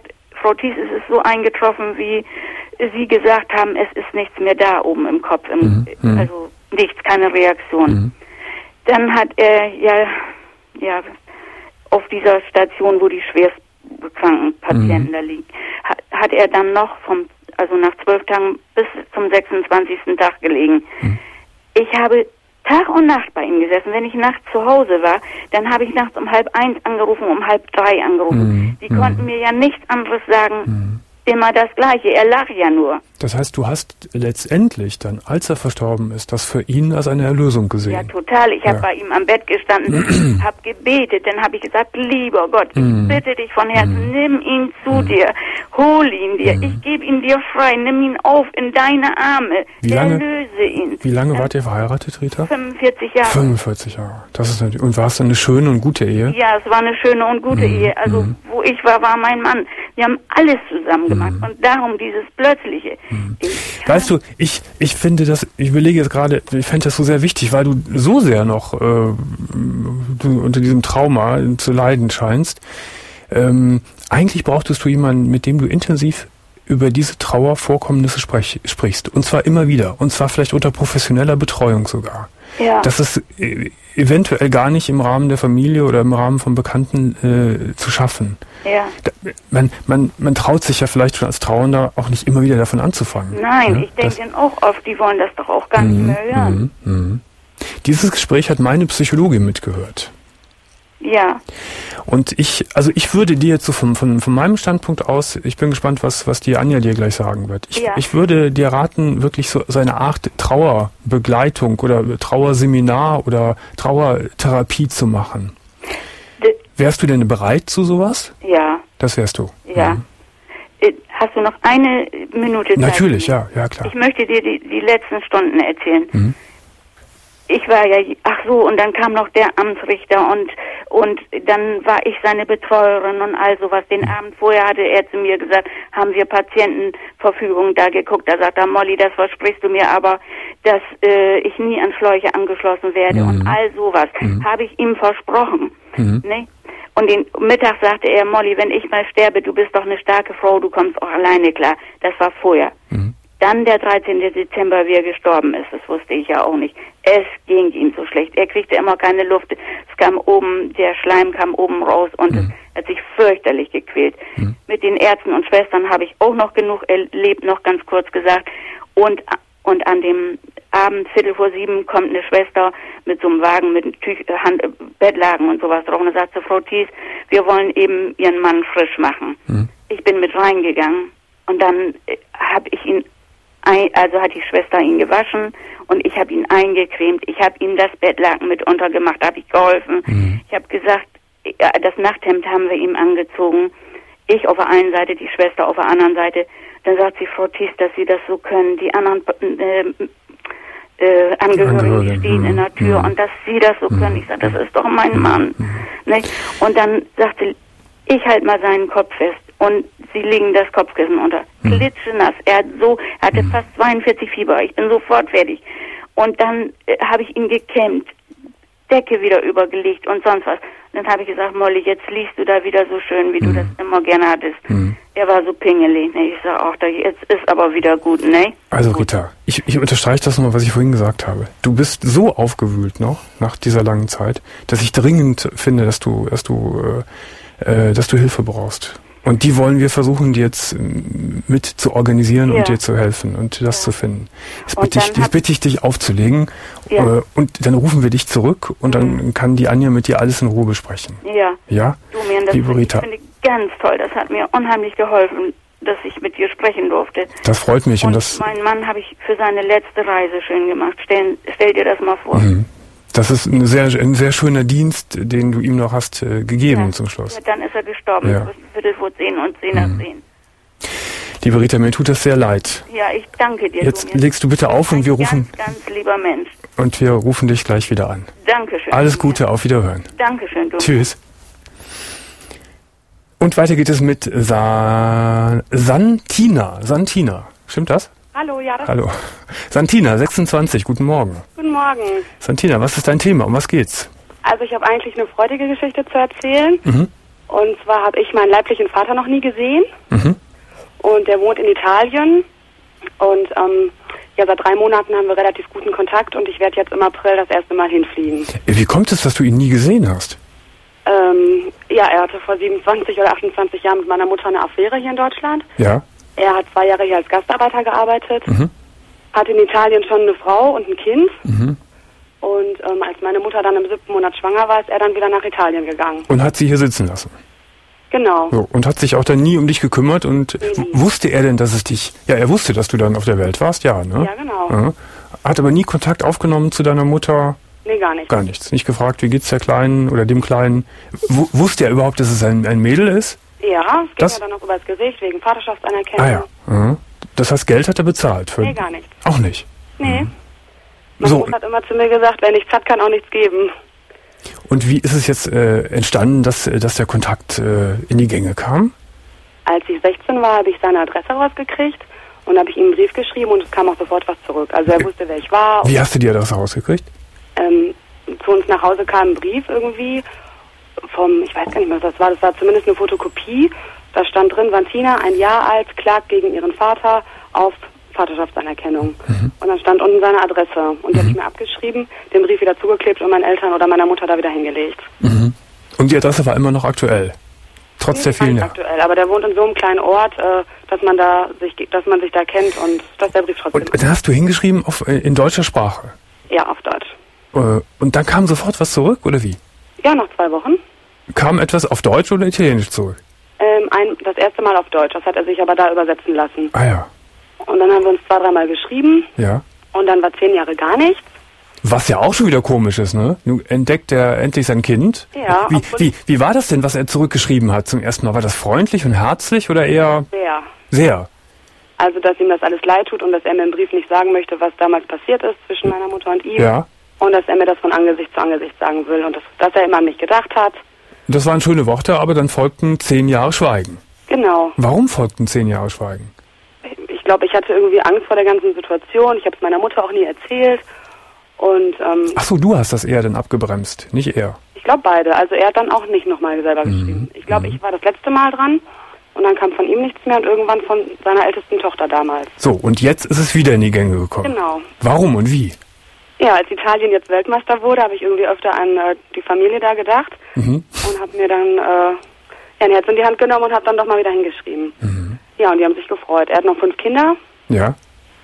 Frau Thies, es ist so eingetroffen, wie Sie gesagt haben, es ist nichts mehr da oben im Kopf, im, mhm. also nichts, keine Reaktion. Mhm. Dann hat er ja, ja, auf dieser Station, wo die schwerstkranken Patienten mhm. da liegen, hat, hat er dann noch vom, also nach zwölf Tagen bis zum sechsundzwanzigsten Tag gelegen. Mhm. Ich habe Tag und Nacht bei ihm gesessen. Wenn ich nachts zu Hause war, dann habe ich nachts um halb eins angerufen, um halb drei angerufen. Mhm. Die mhm. konnten mir ja nichts anderes sagen, mhm. immer das Gleiche. Er lag ja nur. Das heißt, du hast letztendlich dann, als er verstorben ist, das für ihn als eine Erlösung gesehen? Ja, total. Ich habe ja. bei ihm am Bett gestanden, habe gebetet, dann habe ich gesagt, lieber Gott, ich mm. bitte dich von Herzen, mm. nimm ihn zu mm. dir, hol ihn dir, mm. ich gebe ihn dir frei, nimm ihn auf in deine Arme, wie lange, erlöse ihn. Wie lange wart ihr verheiratet, Rita? fünfundvierzig Jahre. fünfundvierzig Jahre. Das ist natürlich, und war es eine schöne und gute Ehe? Ja, es war eine schöne und gute mm. Ehe. Also, mm. wo ich war, war mein Mann. Wir haben alles zusammen gemacht mm. und darum dieses Plötzliche. Mm. Weißt du, ich, ich finde das, ich überlege jetzt gerade, ich fände das so sehr wichtig, weil du so sehr noch äh, du unter diesem Trauma zu leiden scheinst. Ähm, eigentlich brauchtest du jemanden, mit dem du intensiv über diese Trauervorkommnisse sprech, sprichst. Und zwar immer wieder. Und zwar vielleicht unter professioneller Betreuung sogar. Ja. Das ist äh, eventuell gar nicht im Rahmen der Familie oder im Rahmen von Bekannten äh, zu schaffen. Ja. Da, man, man, man traut sich ja vielleicht schon als Trauernder auch nicht immer wieder davon anzufangen. Nein, ja? ich denke dann auch oft, die wollen das doch auch gar nicht mehr hören. Mhm, mhm. Dieses Gespräch hat meine Psychologin mitgehört. Ja. Und ich, also ich würde dir jetzt so von, von, von meinem Standpunkt aus, ich bin gespannt, was, was die Anja dir gleich sagen wird. Ich, ja. ich würde dir raten, wirklich so, so eine Art Trauerbegleitung oder Trauerseminar oder Trauertherapie zu machen. De- Wärst du denn bereit zu sowas? Ja. Das wärst du. Ja. Mhm. Hast du noch eine Minute Zeit? Natürlich, ja, ja klar. Ich möchte dir die, die letzten Stunden erzählen. Mhm. Ich war ja, ach so, und dann kam noch der Amtsrichter und und dann war ich seine Betreuerin und all sowas. Den Abend vorher hatte er zu mir gesagt, haben wir Patientenverfügung da geguckt. Da sagt er, Molly, das versprichst du mir aber, dass äh, ich nie an Schläuche angeschlossen werde mhm. und all sowas. Mhm. Habe ich ihm versprochen. Mhm. Ne? Und den Mittag sagte er, Molly, wenn ich mal sterbe, du bist doch eine starke Frau, du kommst auch alleine klar. Das war vorher. Mhm. Dann der dreizehnten Dezember, wie er gestorben ist, das wusste ich ja auch nicht. Es ging ihm so schlecht. Er kriegte immer keine Luft. Es kam oben, der Schleim kam oben raus und mhm. es hat sich fürchterlich gequält. Mhm. Mit den Ärzten und Schwestern habe ich auch noch genug erlebt, noch ganz kurz gesagt. Und, und an dem Abend, Viertel vor sieben, kommt eine Schwester mit so einem Wagen, mit Tüch, Hand, Bettlaken und sowas drauf. Und da sagt sie, Frau Thies, wir wollen eben Ihren Mann frisch machen. Mhm. Ich bin mit reingegangen und dann äh, habe ich ihn Ein, also hat die Schwester ihn gewaschen und ich habe ihn eingecremt. Ich habe ihm das Bettlaken mit untergemacht, habe ich geholfen. Mhm. Ich habe gesagt, das Nachthemd haben wir ihm angezogen. Ich auf der einen Seite, die Schwester auf der anderen Seite. Dann sagt sie, Frau Thies, dass Sie das so können. Die anderen äh, äh, Angehörigen stehen mhm. in der Tür mhm. und dass Sie das so können. Ich sage, das ist doch mein Mann. Mhm. Nicht? Und dann sagt sie, ich halte mal seinen Kopf fest. Und sie legen das Kopfkissen unter. Hm. Klitschenass. Er hat so, er hatte hm. fast zweiundvierzig Fieber. Ich bin sofort fertig. Und dann äh, habe ich ihn gekämmt, Decke wieder übergelegt und sonst was. Und dann habe ich gesagt, Molly, jetzt liest du da wieder so schön, wie hm. du das immer gerne hattest. Hm. Er war so pingelig. Ne? Ich sage auch, jetzt ist aber wieder gut, ne? Also Rita, ich, ich unterstreiche das nochmal, was ich vorhin gesagt habe. Du bist so aufgewühlt noch, nach dieser langen Zeit, dass ich dringend finde, dass du, dass du, äh, äh, dass du Hilfe brauchst. Und die wollen wir versuchen, die jetzt mit zu organisieren ja. und dir zu helfen und das ja. zu finden. Jetzt bitte, ich, jetzt bitte ich dich aufzulegen ja. äh, und dann rufen wir dich zurück und mhm. dann kann die Anja mit dir alles in Ruhe besprechen. Ja. Ja? Du, Mirn, das Liebe Rita. finde ich ganz toll. Das hat mir unheimlich geholfen, dass ich mit dir sprechen durfte. Das freut mich. Und, und das meinen Mann habe ich für seine letzte Reise schön gemacht. Stell, stell dir das mal vor. Mhm. Das ist ein sehr, ein sehr schöner Dienst, den du ihm noch hast äh, gegeben ja. zum Schluss. Ja, dann ist er gestorben. Ja. Viertel vor zehn und zehn nach zehn. Liebe Rita, mir tut das sehr leid. Ja, ich danke dir. Jetzt du legst du bitte auf und wir rufen... Ganz, ganz lieber Mensch. Und wir rufen dich gleich wieder an. Dankeschön. Alles Gute, auf Wiederhören. Dankeschön, du. Tschüss. Und weiter geht es mit Sa- Santina. Santina. Stimmt das? Hallo, ja. Das Hallo. Santina, sechsundzwanzig, guten Morgen. Guten Morgen. Santina, was ist dein Thema? Um was geht's? Also ich habe eigentlich eine freudige Geschichte zu erzählen. Mhm. Und zwar habe ich meinen leiblichen Vater noch nie gesehen. Mhm. Und der wohnt in Italien. Und ähm, ja, seit drei Monaten haben wir relativ guten Kontakt. Und ich werde jetzt im April das erste Mal hinfliegen. Wie kommt es, dass du ihn nie gesehen hast? Ähm, ja, er hatte vor siebenundzwanzig oder achtundzwanzig Jahren mit meiner Mutter eine Affäre hier in Deutschland. Ja. Er hat zwei Jahre hier als Gastarbeiter gearbeitet. Mhm. Hat in Italien schon eine Frau und ein Kind. Mhm. Und ähm, als meine Mutter dann im siebten Monat schwanger war, ist er dann wieder nach Italien gegangen. Und hat sie hier sitzen lassen? Genau. So, und hat sich auch dann nie um dich gekümmert und nee, wusste er denn, dass es dich... Ja, er wusste, dass du dann auf der Welt warst, ja, ne? Ja, genau. Ja. Hat aber nie Kontakt aufgenommen zu deiner Mutter? Nee, gar nicht. Gar nichts. Nicht gefragt, wie geht's der Kleinen oder dem Kleinen? W- wusste er überhaupt, dass es ein, ein Mädel ist? Ja, es ging das? ja dann noch übers Gericht wegen Vaterschaftsanerkennung. Ah ja. Mhm. Das heißt, Geld hat er bezahlt? Für Nee, gar nicht. Auch nicht? Nee. Mhm. Meine So. Mutter hat immer zu mir gesagt, wer nichts hat, kann auch nichts geben. Und wie ist es jetzt äh, entstanden, dass, dass der Kontakt äh, in die Gänge kam? Als ich sechzehn war, habe ich seine Adresse rausgekriegt und habe ich ihm einen Brief geschrieben und es kam auch sofort was zurück. Also er wusste, wer ich war. Wie hast du die Adresse rausgekriegt? Ähm, zu uns nach Hause kam ein Brief irgendwie vom, ich weiß gar nicht mehr, was das war, das war zumindest eine Fotokopie. Da stand drin, Vantina, ein Jahr alt, klagt gegen ihren Vater auf Vaterschaftsanerkennung. Mhm. Und dann stand unten seine Adresse. Und die mhm. habe ich mir abgeschrieben, den Brief wieder zugeklebt und meinen Eltern oder meiner Mutter da wieder hingelegt. Mhm. Und die Adresse war immer noch aktuell? Trotz Nicht der vielen Jahre? aktuell, aber der wohnt in so einem kleinen Ort, äh, dass man da sich, dass man sich da kennt und dass der Brief trotzdem... Und dann hast du hingeschrieben auf, in deutscher Sprache? Ja, auf Deutsch. Äh, und dann kam sofort was zurück, oder wie? Ja, nach zwei Wochen. Kam etwas auf Deutsch oder Italienisch zurück? Ähm, ein, das erste Mal auf Deutsch, das hat er sich aber da übersetzen lassen. Ah ja. Und dann haben wir uns zwei, dreimal geschrieben. Ja. Und dann war zehn Jahre gar nichts. Was ja auch schon wieder komisch ist, ne? Nun entdeckt er endlich sein Kind. Ja. Wie, wie, wie war das denn, was er zurückgeschrieben hat zum ersten Mal? War das freundlich und herzlich oder eher... Sehr. Sehr. Also, dass ihm das alles leid tut und dass er mir im Brief nicht sagen möchte, was damals passiert ist zwischen meiner Mutter und ihm. Ja. Und dass er mir das von Angesicht zu Angesicht sagen will und dass, dass er immer an mich gedacht hat. Das waren schöne Worte, aber dann folgten zehn Jahre Schweigen. Genau. Warum folgten zehn Jahre Schweigen? Ich glaube, ich hatte irgendwie Angst vor der ganzen Situation. Ich habe es meiner Mutter auch nie erzählt. Und ähm, Ach so, du hast das eher dann abgebremst, nicht er. ich glaube beide. Also er hat dann auch nicht nochmal selber Mhm. geschrieben. Ich glaube, Mhm. ich war das letzte Mal dran. Und dann kam von ihm nichts mehr und irgendwann von seiner ältesten Tochter damals. So, und jetzt ist es wieder in die Gänge gekommen. Genau. Warum und wie? Ja, als Italien jetzt Weltmeister wurde, habe ich irgendwie öfter an äh, die Familie da gedacht. Mhm. Und habe mir dann äh, ja, ein Herz in die Hand genommen und habe dann doch mal wieder hingeschrieben. Mhm. Ja, und die haben sich gefreut. Er hat noch fünf Kinder Ja.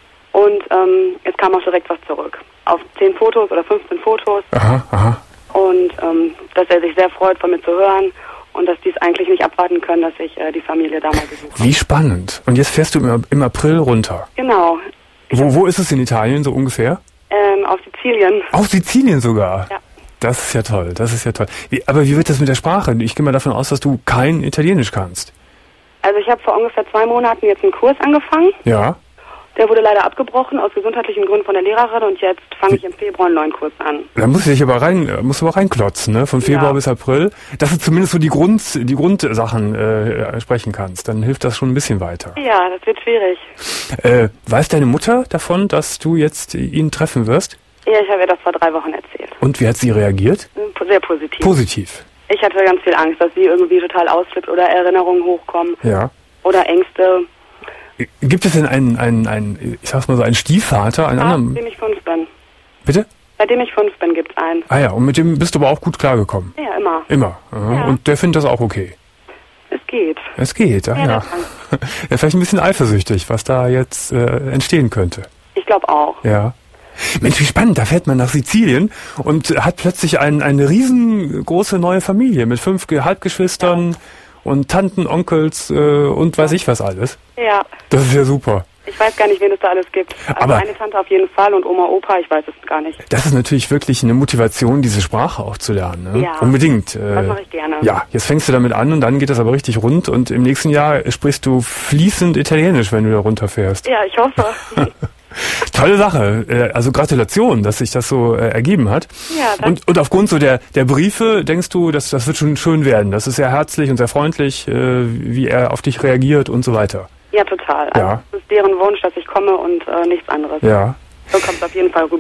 und ähm, es kam auch direkt was zurück. Auf zehn Fotos oder fünfzehn Fotos. Aha, aha. Und ähm, dass er sich sehr freut, von mir zu hören. Und dass die es eigentlich nicht abwarten können, dass ich äh, die Familie da mal besuche. Wie spannend. Und jetzt fährst du im, im April runter. Genau. Wo, wo ist es in Italien so ungefähr? Ähm, auf Sizilien. Auf Sizilien sogar? Ja. Das ist ja toll, das ist ja toll. Wie, aber wie wird das mit der Sprache? Ich gehe mal davon aus, dass du kein Italienisch kannst. Also ich habe vor ungefähr zwei Monaten jetzt einen Kurs angefangen. Ja. Der wurde leider abgebrochen aus gesundheitlichen Gründen von der Lehrerin und jetzt fange ich im Februar einen neuen Kurs an. Da musst du dich aber rein, musst du aber reinklotzen, ne? Von Februar Ja. bis April, dass du zumindest so die Grund, die Grundsachen äh, sprechen kannst. Dann hilft das schon ein bisschen weiter. Ja, das wird schwierig. Äh, weiß deine Mutter davon, dass du jetzt ihn treffen wirst? Ja, ich habe ihr das vor drei Wochen erzählt. Und wie hat sie reagiert? Sehr positiv. Positiv. Ich hatte ganz viel Angst, dass sie irgendwie total ausflippt oder Erinnerungen hochkommen Ja. oder Ängste. Gibt es denn einen, einen, einen, ich sag's mal so, einen Stiefvater, einen Ah, anderen? seitdem ich fünf bin. Bitte? Seitdem ich fünf bin, gibt's einen. Ah ja, und mit dem bist du aber auch gut klargekommen? Ja, immer. Immer. Aha. Ja. Und der findet das auch okay? Es geht. Es geht, ah, Ja, ja. das kann. Ja, vielleicht ein bisschen eifersüchtig, was da jetzt äh, entstehen könnte. Ich glaube auch. Ja. Mensch, wie spannend, da fährt man nach Sizilien und hat plötzlich ein, eine riesengroße neue Familie mit fünf Ge- Halbgeschwistern und Tanten, Onkels äh, und weiß ich was alles. Ja. Das ist ja super. Ich weiß gar nicht, wen es da alles gibt. Also Aber- eine Tante auf jeden Fall und Oma, Opa, ich weiß es gar nicht. Das ist natürlich wirklich eine Motivation, diese Sprache auch zu lernen. Ne? Ja. Unbedingt. Äh, Das mache ich gerne. Ja, jetzt fängst du damit an und dann geht das aber richtig rund und im nächsten Jahr sprichst du fließend Italienisch, wenn du da runterfährst. Ja, ich hoffe. Tolle Sache. Äh, Also Gratulation, dass sich das so äh, ergeben hat. Ja, danke. und, und aufgrund so der, der Briefe denkst du, dass das wird schon schön werden. Das ist sehr herzlich und sehr freundlich, äh, wie er auf dich reagiert und so weiter. Ja, total. Also Ja. es ist deren Wunsch, dass ich komme und äh, nichts anderes. Ja. So kommt es auf jeden Fall rüber.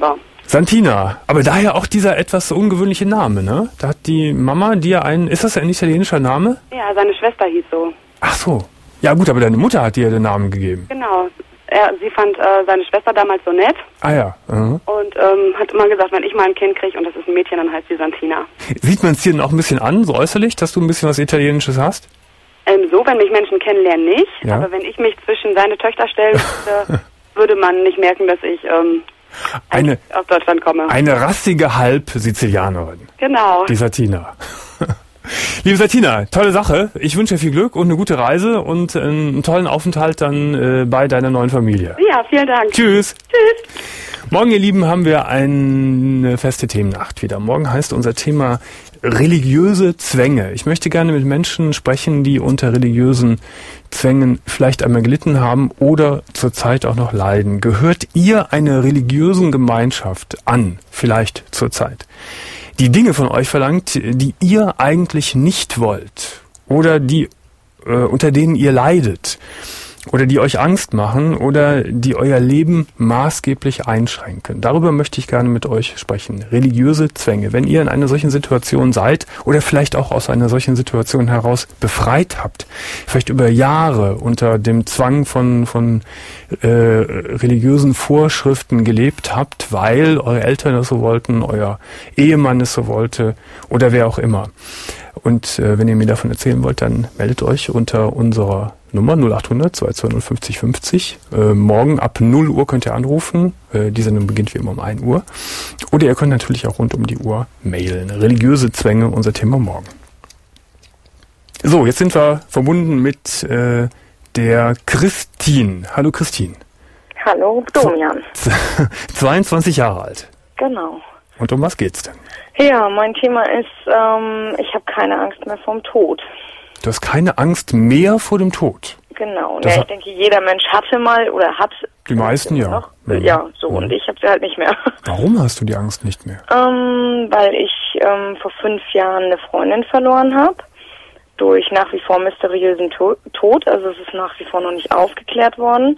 Santina, aber daher auch dieser etwas ungewöhnliche Name, ne? Da hat die Mama dir einen, ist das ein italienischer Name? Ja, seine Schwester hieß so. Ach so. Ja gut, aber deine Mutter hat dir den Namen gegeben. Genau. Er, sie fand äh, seine Schwester damals so nett. Ah ja. Mhm. Und ähm, hat immer gesagt, wenn ich mal ein Kind kriege und das ist ein Mädchen, dann heißt sie Santina. Sieht man es dir denn auch ein bisschen an, so äußerlich, dass du ein bisschen was Italienisches hast? Ähm, so, wenn mich Menschen kennenlernen, nicht. Ja. Aber wenn ich mich zwischen seine Töchter stellen müsste, würde man nicht merken, dass ich ähm, eine, aus Deutschland komme. Eine rassige Halb-Sizilianerin. Genau. Die Satina. Liebe Satina, tolle Sache. Ich wünsche dir viel Glück und eine gute Reise und einen tollen Aufenthalt dann äh, bei deiner neuen Familie. Ja, vielen Dank. Tschüss. Tschüss. Morgen, ihr Lieben, haben wir eine feste Themennacht wieder. Morgen heißt unser Thema religiöse Zwänge. Ich möchte gerne mit Menschen sprechen, die unter religiösen Zwängen vielleicht einmal gelitten haben oder zurzeit auch noch leiden. Gehört ihr einer religiösen Gemeinschaft an, vielleicht zurzeit, die Dinge von euch verlangt, die ihr eigentlich nicht wollt oder die äh, unter denen ihr leidet oder die euch Angst machen oder die euer Leben maßgeblich einschränken? Darüber möchte ich gerne mit euch sprechen. Religiöse Zwänge. Wenn ihr in einer solchen Situation seid oder vielleicht auch aus einer solchen Situation heraus befreit habt, vielleicht über Jahre unter dem Zwang von von äh, religiösen Vorschriften gelebt habt, weil eure Eltern es so wollten, euer Ehemann es so wollte oder wer auch immer. Und äh, wenn ihr mir davon erzählen wollt, dann meldet euch unter unserer Nummer null acht hundert zwei zwei null fünfzig fünfzig. Äh, morgen ab null Uhr könnt ihr anrufen. Äh, die Sendung beginnt wie immer um ein Uhr. Oder ihr könnt natürlich auch rund um die Uhr mailen. Religiöse Zwänge, unser Thema morgen. So, jetzt sind wir verbunden mit äh, der Christine. Hallo Christine. Hallo Domian. zweiundzwanzig Jahre alt. Genau. Und um was geht's denn? Ja, mein Thema ist, ähm, ich habe keine Angst mehr vorm Tod. Du hast keine Angst mehr vor dem Tod? Genau. Das Ja, ich denke, jeder Mensch hatte mal oder hat... Die meisten ja. Noch, Mhm. Ja, so. Mhm. Und ich habe sie halt nicht mehr. Warum hast du die Angst nicht mehr? ähm, weil ich ähm, vor fünf Jahren eine Freundin verloren habe. Durch nach wie vor mysteriösen to- Tod. Also es ist nach wie vor noch nicht aufgeklärt worden.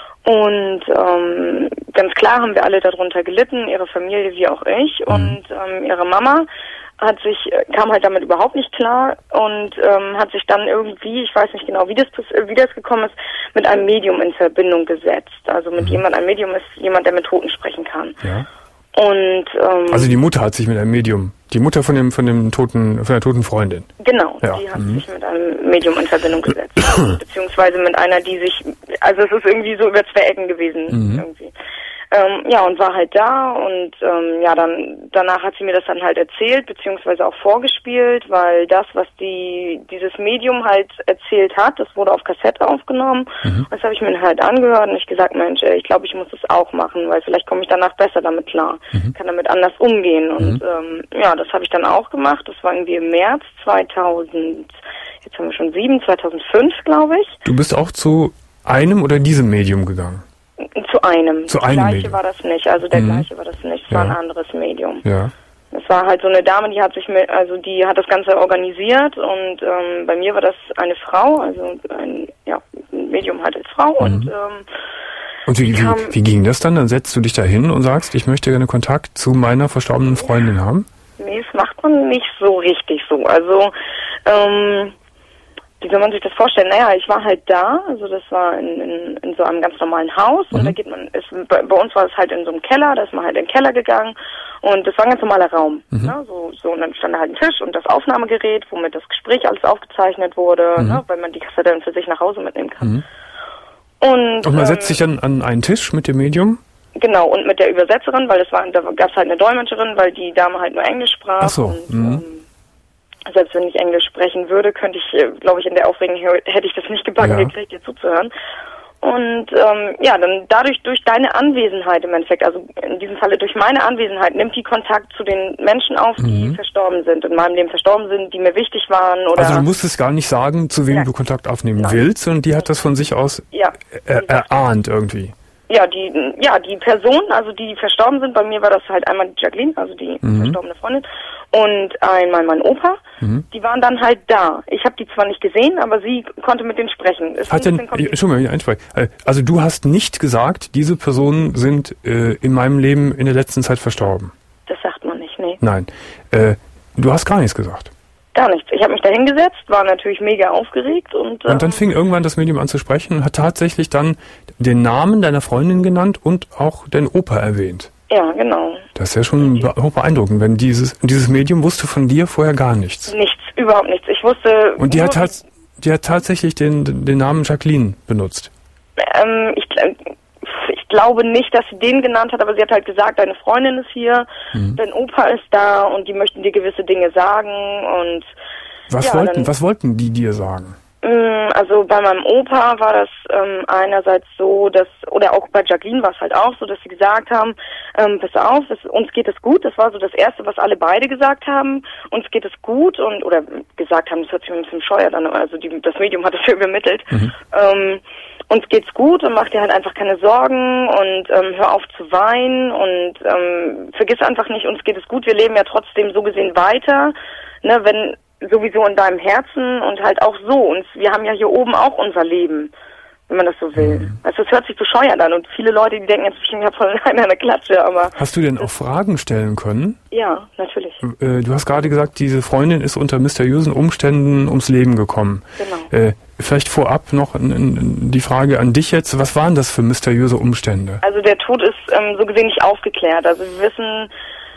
Und ähm, ganz klar haben wir alle darunter gelitten, ihre Familie wie auch ich. Mhm. Und ähm, ihre Mama hat sich, kam halt damit überhaupt nicht klar und ähm, hat sich dann irgendwie, ich weiß nicht genau, wie das, wie das gekommen ist, mit einem Medium in Verbindung gesetzt. Also mit Mhm. jemand, ein Medium ist jemand, der mit Toten sprechen kann. Ja. Und ähm, Also die Mutter hat sich mit einem Medium, die Mutter von dem von dem toten von der toten Freundin. genau, Ja. die hat Mhm. sich mit einem Medium in Verbindung gesetzt. Beziehungsweise mit einer, die sich, also es ist irgendwie so über zwei Ecken gewesen. Mhm. Irgendwie. Ähm, ja, und war halt da und ähm, ja, dann danach hat sie mir das dann halt erzählt, beziehungsweise auch vorgespielt, weil das, was die dieses Medium halt erzählt hat, das wurde auf Kassette aufgenommen. Mhm. Das habe ich mir halt angehört und ich gesagt, Mensch, ich glaube, ich muss das auch machen, weil vielleicht komme ich danach besser damit klar, Mhm. kann damit anders umgehen. Und Mhm. ähm, ja, das habe ich dann auch gemacht. Das war irgendwie im März zweitausend, jetzt haben wir schon sieben, zweitausendfünf, glaube ich. Du bist auch zu einem oder diesem Medium gegangen? Zu einem. Zu das einem gleiche Medium. war das nicht. Also der Mhm. gleiche war das nicht. Es war Ja. ein anderes Medium. Ja. Es war halt so eine Dame, die hat sich mit, also die hat das Ganze organisiert und ähm, bei mir war das eine Frau, also ein, ja, ein Medium halt als Frau Mhm. und ähm, Und wie, wie, kam- wie ging das dann? Dann setzt du dich da hin und sagst, ich möchte gerne Kontakt zu meiner verstorbenen Freundin haben? nee, das macht man nicht so richtig so. Also ähm, wie soll man sich das vorstellen? Naja, ich war halt da, also das war in, in, in so einem ganz normalen Haus und Mhm. da geht man, ist, bei, bei uns war es halt in so einem Keller, da ist man halt in den Keller gegangen und das war ein ganz normaler Raum. Mhm. Ne? So, so, und dann stand da halt ein Tisch und das Aufnahmegerät, womit das Gespräch alles aufgezeichnet wurde, Mhm. ne? Weil man die Kassette dann für sich nach Hause mitnehmen kann. Mhm. Und, Und man ähm, setzt sich dann an einen Tisch mit dem Medium? Genau, und mit der Übersetzerin, weil das war, da gab es halt eine Dolmetscherin, weil die Dame halt nur Englisch sprach. Ach so, Und, mhm. ähm, selbst wenn ich Englisch sprechen würde, könnte ich, äh, glaube ich, in der Aufregung hä- hätte ich das nicht gebacken Ja. gekriegt, dir zuzuhören. Und ähm, ja, dann dadurch, durch deine Anwesenheit im Endeffekt, also in diesem Falle durch meine Anwesenheit, nimmt die Kontakt zu den Menschen auf, die Mhm. verstorben sind, in meinem Leben verstorben sind, die mir wichtig waren. Oder Also du musstest gar nicht sagen, zu wem Ja. du Kontakt aufnehmen Nein. willst, sondern die hat das von sich aus ja, er, erahnt irgendwie. ja, die, ja, die Personen, also die verstorben sind, bei mir war das halt einmal die Jacqueline, also die mhm. verstorbene Freundin, und einmal mein Opa, mhm. die waren dann halt da. Ich habe die zwar nicht gesehen, aber sie konnte mit denen sprechen. Ist Hat denn, schon mal einsprechen. Also du hast nicht gesagt, diese Personen sind äh, in meinem Leben in der letzten Zeit verstorben. Das sagt man nicht, nee. Nein, äh, du hast gar nichts gesagt. Gar nichts. Ich habe mich da hingesetzt, war natürlich mega aufgeregt und... Ähm, und dann fing irgendwann das Medium an zu sprechen und hat tatsächlich dann den Namen deiner Freundin genannt und auch deinen Opa erwähnt. Ja, genau. Das ist ja schon hoch beeindruckend, wenn dieses dieses Medium wusste von dir vorher gar nichts. Nichts, überhaupt nichts. Ich wusste... Und die hat, tats- die hat tatsächlich den, den Namen Jacqueline benutzt? Ähm, ich... Ich glaube nicht, dass sie den genannt hat, aber sie hat halt gesagt, deine Freundin ist hier, mhm. dein Opa ist da und die möchten dir gewisse Dinge sagen und... Was, ja, wollten, dann, was wollten die dir sagen? Also bei meinem Opa war das ähm, einerseits so, dass, oder auch bei Jacqueline war es halt auch so, dass sie gesagt haben, ähm, pass auf, es, uns geht es gut. Das war so das Erste, was alle beide gesagt haben. Uns geht es gut und, oder gesagt haben, das hört sich ein bisschen bescheuert an, also die, das Medium hat das ja übermittelt. Mhm. Ähm, uns geht's gut und mach dir halt einfach keine Sorgen und ähm, hör auf zu weinen und ähm, vergiss einfach nicht, uns geht es gut, wir leben ja trotzdem so gesehen weiter, ne, wenn sowieso in deinem Herzen und halt auch so, und wir haben ja hier oben auch unser Leben, wenn man das so will. Mhm. Also es hört sich bescheuert an und viele Leute, die denken jetzt, ich habe voll in einer Klatsche, aber... Hast du denn auch Fragen stellen können? Ja, natürlich. Äh, du hast gerade gesagt, diese Freundin ist unter mysteriösen Umständen ums Leben gekommen. Genau. Äh, vielleicht vorab noch n- n- die Frage an dich jetzt, was waren das für mysteriöse Umstände? Also der Tod ist ähm, so gesehen nicht aufgeklärt. Also wir wissen...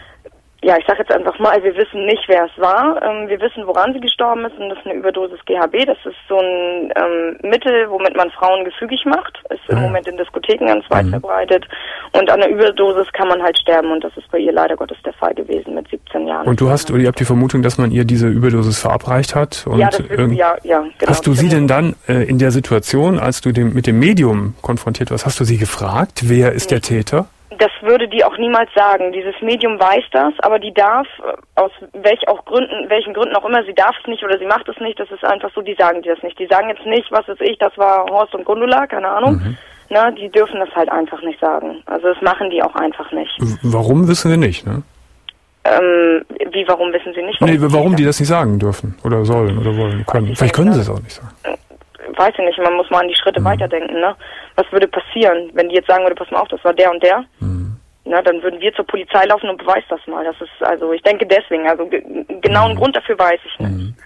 Ja, ich sage jetzt einfach mal, wir wissen nicht, wer es war. Ähm, wir wissen, woran sie gestorben ist, und das ist eine Überdosis G H B. Das ist so ein ähm, Mittel, womit man Frauen gefügig macht. Ist im ah. Moment in Diskotheken ganz weit mhm. verbreitet. Und an einer Überdosis kann man halt sterben, und das ist bei ihr leider Gottes der Fall gewesen mit siebzehn Jahren. Und du hast, oder ihr habt die Vermutung, dass man ihr diese Überdosis verabreicht hat? Und ja, das wissen, ja, ja, genau. Hast du sie denn dann äh, in der Situation, als du dem, mit dem Medium konfrontiert warst, hast du sie gefragt, wer ist der Täter? Das würde die auch niemals sagen. Dieses Medium weiß das, aber die darf, aus welch auch Gründen, welchen Gründen auch immer, sie darf es nicht oder sie macht es nicht, das ist einfach so, die sagen dir das nicht. Die sagen jetzt nicht, was weiß ich, das war Horst und Gundula, keine Ahnung. Mhm. Na, die dürfen das halt einfach nicht sagen. Also das machen die auch einfach nicht. Warum, wissen wir nicht, ne? Ähm, wie, warum wissen sie nicht? Warum, nee, warum die das nicht sagen dürfen oder sollen oder wollen können. Vielleicht können sie es auch nicht sagen. Weiß ich nicht, man muss mal an die Schritte mhm. weiterdenken, ne? Was würde passieren, wenn die jetzt sagen würde, pass mal auf, das war der und der? Mhm. Na, dann würden wir zur Polizei laufen und beweist das mal. Das ist, also, ich denke deswegen, also ge- genauen mhm. Grund dafür weiß ich nicht. Mhm.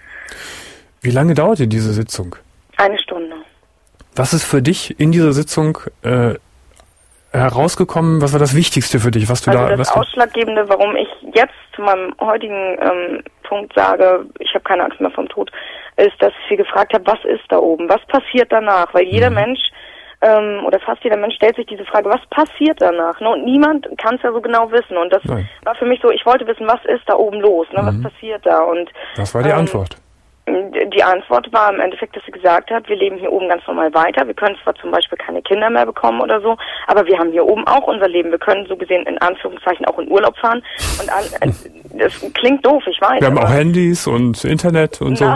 Wie lange dauerte diese Sitzung? Eine Stunde. Was ist für dich in dieser Sitzung äh, herausgekommen? Was war das Wichtigste für dich, was du also da... Das was Ausschlaggebende, warum ich jetzt zu meinem heutigen ähm, Punkt sage, ich habe keine Angst mehr vom Tod, ist, dass ich sie gefragt habe, was ist da oben? Was passiert danach? Weil jeder mhm. Mensch, ähm, oder fast jeder Mensch stellt sich diese Frage, was passiert danach? Ne? Und niemand kann es ja so genau wissen. Und das Nein. war für mich so, ich wollte wissen, was ist da oben los? Ne? Mhm. Was passiert da? Und was war die ähm, Antwort? Die Antwort war im Endeffekt, dass sie gesagt hat, wir leben hier oben ganz normal weiter. Wir können zwar zum Beispiel keine Kinder mehr bekommen oder so, aber wir haben hier oben auch unser Leben. Wir können so gesehen in Anführungszeichen auch in Urlaub fahren. Und an, äh, das klingt doof, ich weiß. Wir haben auch Handys und Internet und so.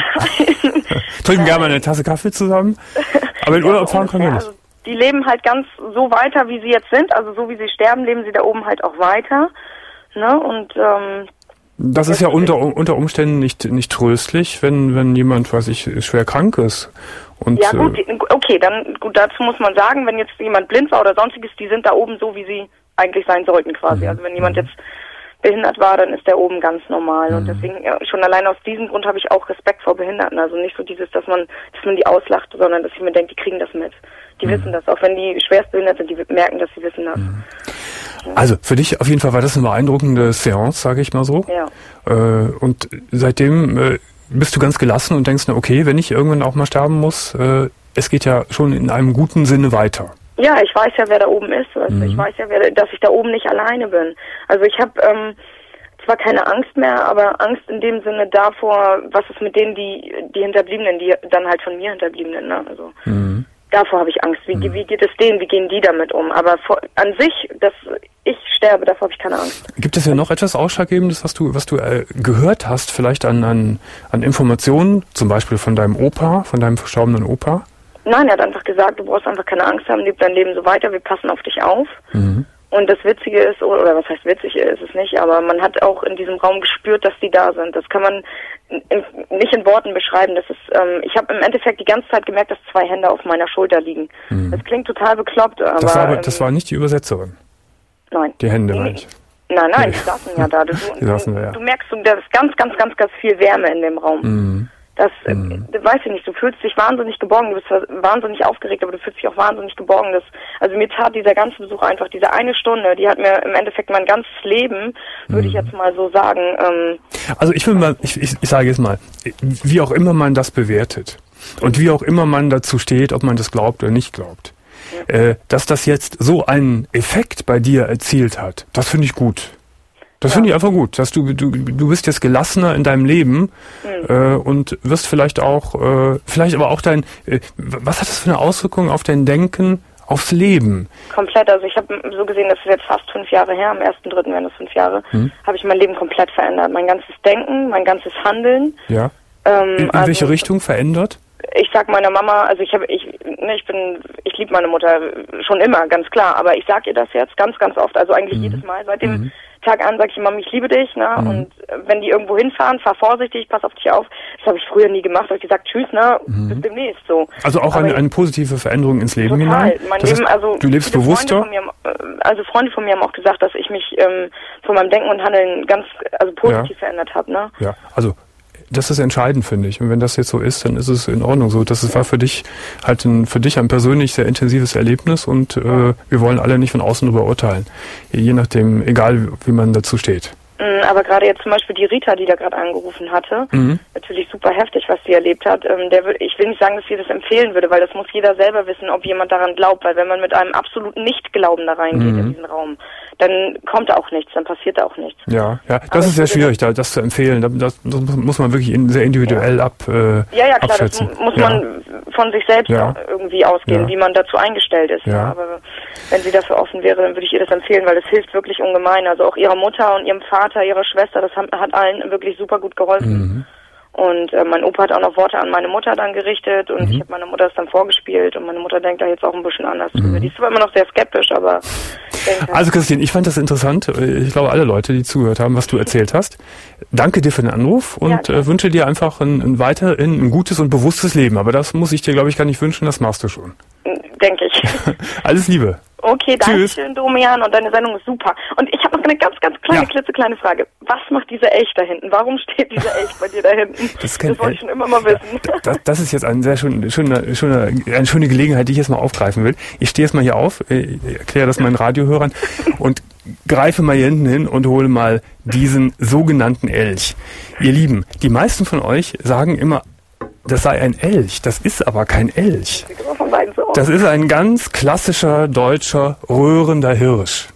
Trinken gerne mal eine Tasse Kaffee zusammen. Aber in ja, Urlaub fahren können wir nicht. Also, die leben halt ganz so weiter, wie sie jetzt sind. Also so wie sie sterben, leben sie da oben halt auch weiter. Ne? Und ähm, das ist ja unter unter Umständen nicht nicht tröstlich, wenn wenn jemand, weiß ich, schwer krank ist. Und ja gut, okay, dann gut, dazu muss man sagen, wenn jetzt jemand blind war oder sonstiges, die sind da oben so, wie sie eigentlich sein sollten quasi. Mhm. Also wenn jemand jetzt behindert war, dann ist der oben ganz normal. Mhm. Und deswegen, ja, schon allein aus diesem Grund habe ich auch Respekt vor Behinderten. Also nicht so dieses, dass man dass man die auslacht, sondern dass ich mir denke, die kriegen das mit. Die mhm. wissen das, auch wenn die schwerstbehindert sind, die merken, dass sie wissen das. Mhm. Also für dich auf jeden Fall war das eine beeindruckende Seance, sage ich mal so. Ja. Äh, und seitdem äh, bist du ganz gelassen und denkst, na okay, wenn ich irgendwann auch mal sterben muss, äh, es geht ja schon in einem guten Sinne weiter. Ja, ich weiß ja, wer da oben ist. Weißt mhm. Ich weiß ja, wer, dass ich da oben nicht alleine bin. Also ich habe ähm, zwar keine Angst mehr, aber Angst in dem Sinne davor, was ist mit denen, die die Hinterbliebenen, die dann halt von mir Hinterbliebenen, ne? Also mhm. davor habe ich Angst. Wie, mhm. wie geht es denen? Wie gehen die damit um? Aber vor, an sich, dass ich sterbe, davor habe ich keine Angst. Gibt es ja noch etwas Ausschlaggebendes, was du, was du äh, gehört hast, vielleicht an, an, an Informationen, zum Beispiel von deinem Opa, von deinem verstorbenen Opa? Nein, er hat einfach gesagt, du brauchst einfach keine Angst haben, leb dein Leben so weiter, wir passen auf dich auf. Mhm. Und das Witzige ist, oder was heißt witzig, ist es nicht, aber man hat auch in diesem Raum gespürt, dass die da sind. Das kann man in, nicht in Worten beschreiben. Das ist, ähm, ich habe im Endeffekt die ganze Zeit gemerkt, dass zwei Hände auf meiner Schulter liegen. Mhm. Das klingt total bekloppt, aber... Das war, aber, ähm, das war nicht die Übersetzerin? Nein. Die Hände, meine ich. Nein, nein, die saßen ja da. Du, die saßen da, ja. Du merkst, da ist ganz, ganz, ganz, ganz viel Wärme in dem Raum. Mhm. Das, mhm. äh, weiß ich nicht, du fühlst dich wahnsinnig geborgen, du bist wahnsinnig aufgeregt, aber du fühlst dich auch wahnsinnig geborgen. Das, also mir tat dieser ganze Besuch einfach, diese eine Stunde, die hat mir im Endeffekt mein ganzes Leben, würde mhm. ich jetzt mal so sagen. Ähm, also ich will mal, ich, ich, ich sage jetzt mal, wie auch immer man das bewertet und wie auch immer man dazu steht, ob man das glaubt oder nicht glaubt, ja. äh, dass das jetzt so einen Effekt bei dir erzielt hat, das finde ich gut. Das ja. finde ich einfach gut, dass du, du du bist jetzt gelassener in deinem Leben mhm. äh, und wirst vielleicht auch, äh, vielleicht aber auch dein, äh, was hat das für eine Auswirkung auf dein Denken, aufs Leben? Komplett, also ich habe so gesehen, das ist jetzt fast fünf Jahre her, am ersten dritten wären das fünf Jahre, mhm. habe ich mein Leben komplett verändert. Mein ganzes Denken, mein ganzes Handeln. Ja. Ähm, in in also, welche Richtung verändert? Ich sag meiner Mama, also ich habe, ich, ne, ich bin, ich liebe meine Mutter schon immer, ganz klar, aber ich sag ihr das jetzt ganz, ganz oft, also eigentlich mhm. jedes Mal, seit dem mhm. Tag an sage ich, Mama, ich liebe dich, ne, mhm. und wenn die irgendwo hinfahren, fahr vorsichtig, pass auf dich auf. Das habe ich früher nie gemacht, habe ich gesagt, tschüss, ne, mhm. bis demnächst, so. Also auch eine, eine positive Veränderung ins Leben total. hinein? Mein Leben, ist, also du lebst bewusster? Freunde von mir, also Freunde von mir haben auch gesagt, dass ich mich ähm, von meinem Denken und Handeln ganz, also positiv ja. verändert habe, ne. Ja, also das ist entscheidend, finde ich. Und wenn das jetzt so ist, dann ist es in Ordnung so. Das war für dich halt ein, für dich ein persönlich sehr intensives Erlebnis und äh, wir wollen alle nicht von außen darüber urteilen. Je nachdem, egal wie man dazu steht. Aber gerade jetzt zum Beispiel die Rita, die da gerade angerufen hatte, mhm. natürlich super heftig, was sie erlebt hat. Der will, ich will nicht sagen, dass sie das empfehlen würde, weil das muss jeder selber wissen, ob jemand daran glaubt. Weil wenn man mit einem absoluten Nicht-Glauben da reingeht mhm. in diesen Raum, dann kommt da auch nichts, dann passiert da auch nichts. Ja, ja, das Aber ist sehr schwierig, da das zu empfehlen. Das, das muss man wirklich sehr individuell ja. ab äh, Ja, ja, klar, abschätzen. das muss ja. man von sich selbst ja. irgendwie ausgehen, ja. wie man dazu eingestellt ist. Ja. Aber wenn sie dafür offen wäre, dann würde ich ihr das empfehlen, weil das hilft wirklich ungemein. Also auch ihrer Mutter und ihrem Vater, ihrer Schwester, das hat, hat allen wirklich super gut geholfen. Mhm. Und äh, mein Opa hat auch noch Worte an meine Mutter dann gerichtet und mhm. ich habe meiner Mutter das dann vorgespielt und meine Mutter denkt da jetzt auch ein bisschen anders mhm. drüber. Die ist zwar immer noch sehr skeptisch, aber... Denke, also Christine, ich fand das interessant. Ich glaube, alle Leute, die zugehört haben, was du erzählt hast. Danke dir für den Anruf und ja, äh, wünsche dir einfach ein, ein weiterhin ein gutes und bewusstes Leben. Aber das muss ich dir, glaube ich, gar nicht wünschen, das machst du schon. Denke ich. Alles Liebe. Okay, danke schön, Domian, und deine Sendung ist super. Und ich habe noch eine ganz, ganz kleine, ja. klitzekleine Frage. Was macht dieser Elch da hinten? Warum steht dieser Elch bei dir da hinten? Das, das wollte ich schon immer mal wissen. Das, das ist jetzt eine sehr schöne, schöne, schöne, eine schöne Gelegenheit, die ich jetzt mal aufgreifen will. Ich stehe jetzt mal hier auf, ich erkläre das meinen Radiohörern und greife mal hier hinten hin und hole mal diesen sogenannten Elch. Ihr Lieben, die meisten von euch sagen immer, das sei ein Elch. Das ist aber kein Elch. Das ist ein ganz klassischer deutscher röhrender Hirsch.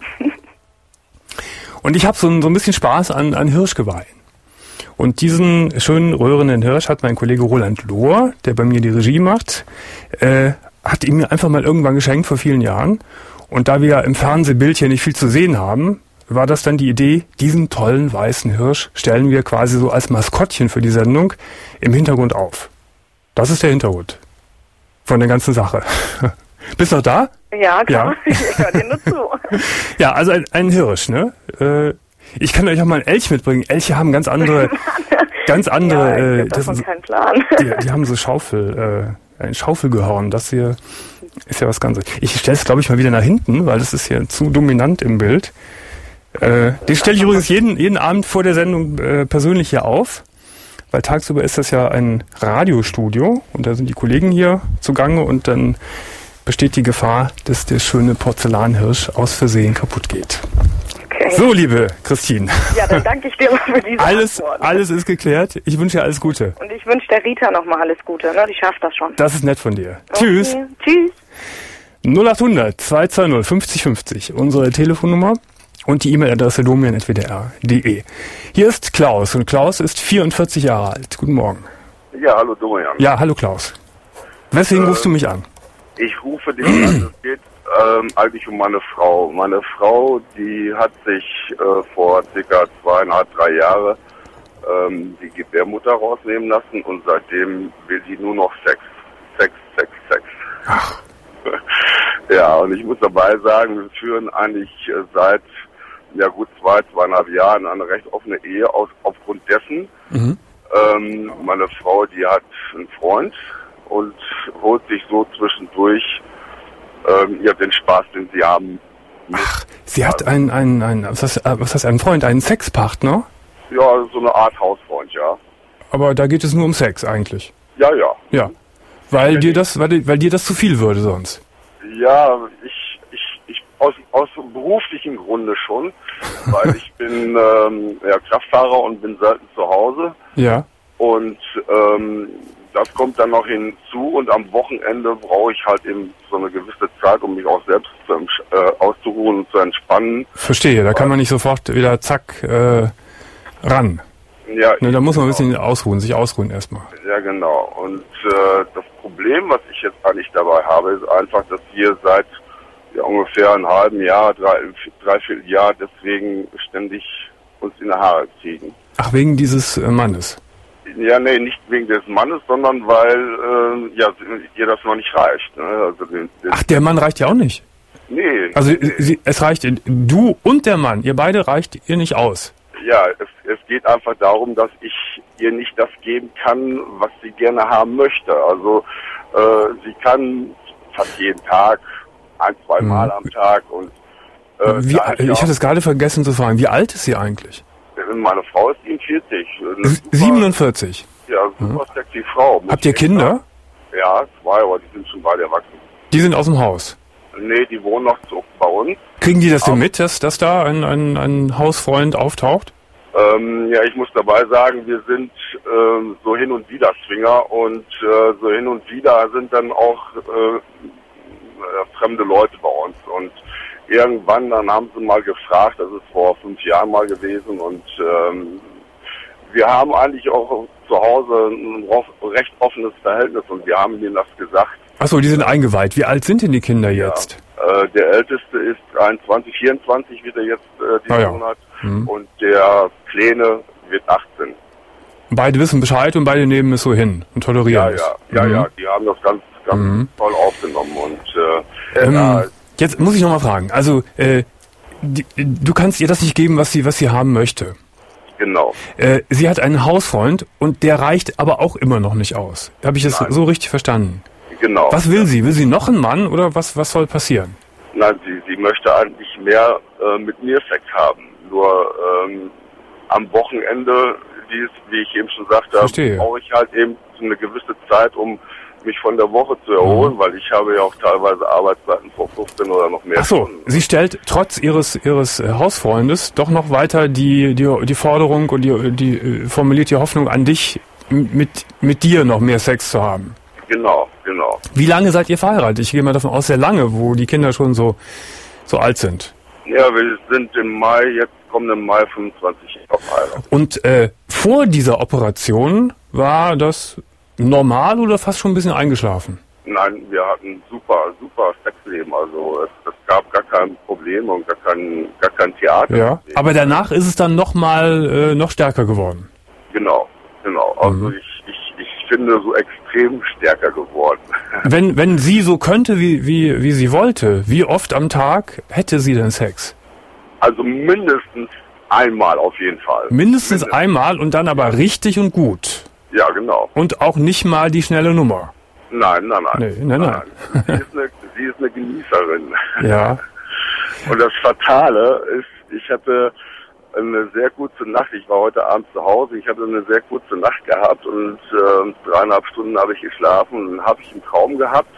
Und ich habe so ein, so ein bisschen Spaß an, an Hirschgeweihen. Und diesen schönen röhrenden Hirsch hat mein Kollege Roland Lohr, der bei mir die Regie macht, äh, hat ihm einfach mal irgendwann geschenkt vor vielen Jahren. Und da wir im Fernsehbild hier nicht viel zu sehen haben, war das dann die Idee, diesen tollen weißen Hirsch stellen wir quasi so als Maskottchen für die Sendung im Hintergrund auf. Das ist der Hintergrund von der ganzen Sache. Bist du noch da? Ja, klar. Ja. Ich höre dir nur zu. Ja, also ein, ein Hirsch, ne? Äh, ich kann euch auch mal einen Elch mitbringen. Elche haben ganz andere, ganz andere. Ja, ich äh, hab das davon keinen Plan. Die, die haben so Schaufel, äh, ein Schaufelgehorn. Das hier ist ja was Ganzes. Ich stelle es, glaube ich, mal wieder nach hinten, weil das ist hier zu dominant im Bild. Äh, den stelle ich übrigens jeden, jeden Abend vor der Sendung äh, persönlich hier auf. Weil tagsüber ist das ja ein Radiostudio und da sind die Kollegen hier zugange und dann besteht die Gefahr, dass der schöne Porzellanhirsch aus Versehen kaputt geht. Okay. So, liebe Christine. Ja, dann danke ich dir für diese alles, Antworten. Alles ist geklärt. Ich wünsche dir alles Gute. Und ich wünsche der Rita nochmal alles Gute. Ne? Die schafft das schon. Das ist nett von dir. Okay. Tschüss. Tschüss. null acht hundert zwei zwei null fünfzig fünfzig, unsere Telefonnummer. Und die E-Mail-Adresse domian at w d r punkt d e. Hier ist Klaus und Klaus ist vierundvierzig Jahre alt. Guten Morgen. Ja, hallo Domian. Ja, hallo Klaus. Weswegen äh, rufst du mich an? Ich rufe dich an. Es geht ähm, eigentlich um meine Frau. Meine Frau, die hat sich äh, vor circa zweieinhalb, drei Jahre ähm, die Gebärmutter rausnehmen lassen und seitdem will sie nur noch Sex. Sex, Sex, Sex. Ach. Ja, und ich muss dabei sagen, wir führen eigentlich seit ja gut zwei, zweieinhalb Jahren eine recht offene Ehe aus, aufgrund dessen. Mhm. Ähm, meine Frau, die hat einen Freund und holt sich so zwischendurch ähm, ja, den Spaß, den sie haben. Ach, sie hat einen, einen, einen was heißt, was heißt einen Freund, einen Sexpartner? Ja, so eine Art Hausfreund, ja. Aber da geht es nur um Sex eigentlich? Ja, ja. Ja, weil dir das, weil, weil dir das zu viel würde sonst? Ja, ich, ich, ich aus, aus beruflichen Grunde schon, weil ich bin ähm, ja, Kraftfahrer und bin selten zu Hause. Ja. Und ähm, das kommt dann noch hinzu und am Wochenende brauche ich halt eben so eine gewisse Zeit, um mich auch selbst zu, äh, auszuruhen und zu entspannen. Verstehe, da kann man nicht sofort wieder zack äh, ran. Ja, ne, da muss man genau. ein bisschen ausruhen, sich ausruhen erstmal. Ja, genau. Und äh, das Problem, was ich jetzt eigentlich dabei habe, ist einfach, dass wir seit ja, ungefähr einem halben Jahr, drei, dreiviertel Jahr deswegen ständig uns in die Haare kriegen. Ach, wegen dieses äh, Mannes? Ja, nee, nicht wegen des Mannes, sondern weil äh, ja, ihr das noch nicht reicht. Ne? Also den, den Ach, der Mann reicht ja auch nicht? Nee. Also nee. Sie, es reicht, du und der Mann, ihr beide reicht ihr nicht aus? Ja, es, es geht einfach darum, dass ich ihr nicht das geben kann, was sie gerne haben möchte. Also äh, sie kann fast jeden Tag, ein, zwei Mal mhm. am Tag. Und äh, wie, ich hatte es gerade vergessen zu fragen, wie alt ist sie eigentlich? Meine Frau ist siebenundvierzig. Super, siebenundvierzig? Ja, super mhm. sexy Frau. Habt ihr Kinder? Sagen. Ja, zwei, aber die sind schon beide erwachsen. Die sind aus dem Haus? Nee, die wohnen noch zu, bei uns. Kriegen die das denn mit, dass, dass da ein, ein, ein Hausfreund auftaucht? Ähm, ja, ich muss dabei sagen, wir sind ähm, so hin und wieder Swinger und äh, so hin und wieder sind dann auch äh, fremde Leute bei uns. Und irgendwann, dann haben sie mal gefragt, das ist vor fünf Jahren mal gewesen und ähm, wir haben eigentlich auch zu Hause ein recht offenes Verhältnis und wir haben ihnen das gesagt. Achso, die sind eingeweiht. Wie alt sind denn die Kinder jetzt? Ja, äh, der Älteste ist dreiundzwanzig, vierundzwanzig wird er jetzt äh, diesen ah, ja. Monat mhm. und der Kleine wird achtzehn. Beide wissen Bescheid und beide nehmen es so hin und tolerieren ja, es. Ja, ja, mhm. ja, die haben das ganz, ganz mhm. toll aufgenommen und äh, ähm, ja, jetzt muss ich noch mal fragen, also äh, die, du kannst ihr das nicht geben, was sie, was sie haben möchte. Genau. Äh, sie hat einen Hausfreund und der reicht aber auch immer noch nicht aus. Habe ich das Nein. so richtig verstanden? Genau. Was will sie? Will sie noch einen Mann oder was, was soll passieren? Nein, sie, sie möchte eigentlich mehr äh, mit mir Sex haben. Nur ähm, am Wochenende, wie, es, wie ich eben schon sagte, brauche ich halt eben eine gewisse Zeit, um mich von der Woche zu erholen, mhm. weil ich habe ja auch teilweise Arbeitszeiten vor fünfzehn oder noch mehr Ach so, Stunden. Sie stellt trotz ihres ihres Hausfreundes doch noch weiter die die die Forderung und die die formuliert die Hoffnung an dich, mit mit dir noch mehr Sex zu haben. Genau, genau. Wie lange seid ihr verheiratet? Ich gehe mal davon aus, sehr lange, wo die Kinder schon so so alt sind. Ja, wir sind im Mai, jetzt kommenden Mai fünfundzwanzig Jahre verheiratet. Und äh, vor dieser Operation war das normal oder fast schon ein bisschen eingeschlafen? Nein, wir hatten super, super Sexleben. Also es, es gab gar kein Problem und gar kein, gar kein Theater. Ja, aber danach ist es dann noch mal äh, noch stärker geworden. Genau, genau. Also mhm. ich, ich, ich finde so extrem stärker geworden. Wenn wenn sie so könnte, wie wie wie sie wollte, wie oft am Tag hätte sie denn Sex? Also mindestens einmal auf jeden Fall. Mindestens, mindestens. einmal und dann aber richtig und gut. Ja, genau. Und auch nicht mal die schnelle Nummer. Nein, nein, nein. Nee, nein, nein. nein. Sie, ist eine, sie ist eine Genießerin. Ja. Und das Fatale ist, ich hatte eine sehr gute Nacht. Ich war heute Abend zu Hause. Ich hatte eine sehr gute Nacht gehabt und äh, dreieinhalb Stunden habe ich geschlafen und dann habe ich einen Traum gehabt,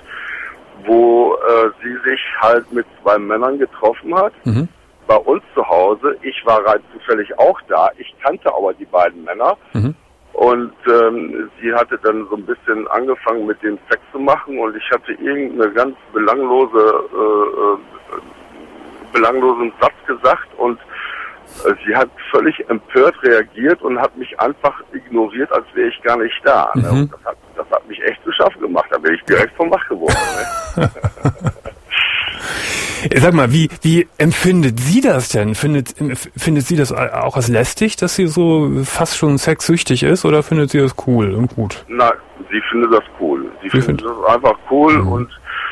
wo äh, sie sich halt mit zwei Männern getroffen hat. Mhm. Bei uns zu Hause. Ich war rein zufällig auch da. Ich kannte aber die beiden Männer. Mhm. Und ähm, sie hatte dann so ein bisschen angefangen mit dem Sex zu machen und ich hatte irgendeine ganz belanglose, äh, äh, belanglosen Satz gesagt und äh, sie hat völlig empört reagiert und hat mich einfach ignoriert, als wäre ich gar nicht da. Mhm. Ne? Und das hat, das hat mich echt zu schaffen gemacht, da bin ich direkt vom Wach geworden. Ne? Sag mal, wie, wie empfindet sie das denn? Findet, findet sie das auch als lästig, dass sie so fast schon sexsüchtig ist, oder findet sie das cool und gut? Nein, sie findet das cool. Sie, sie findet das einfach cool mhm. und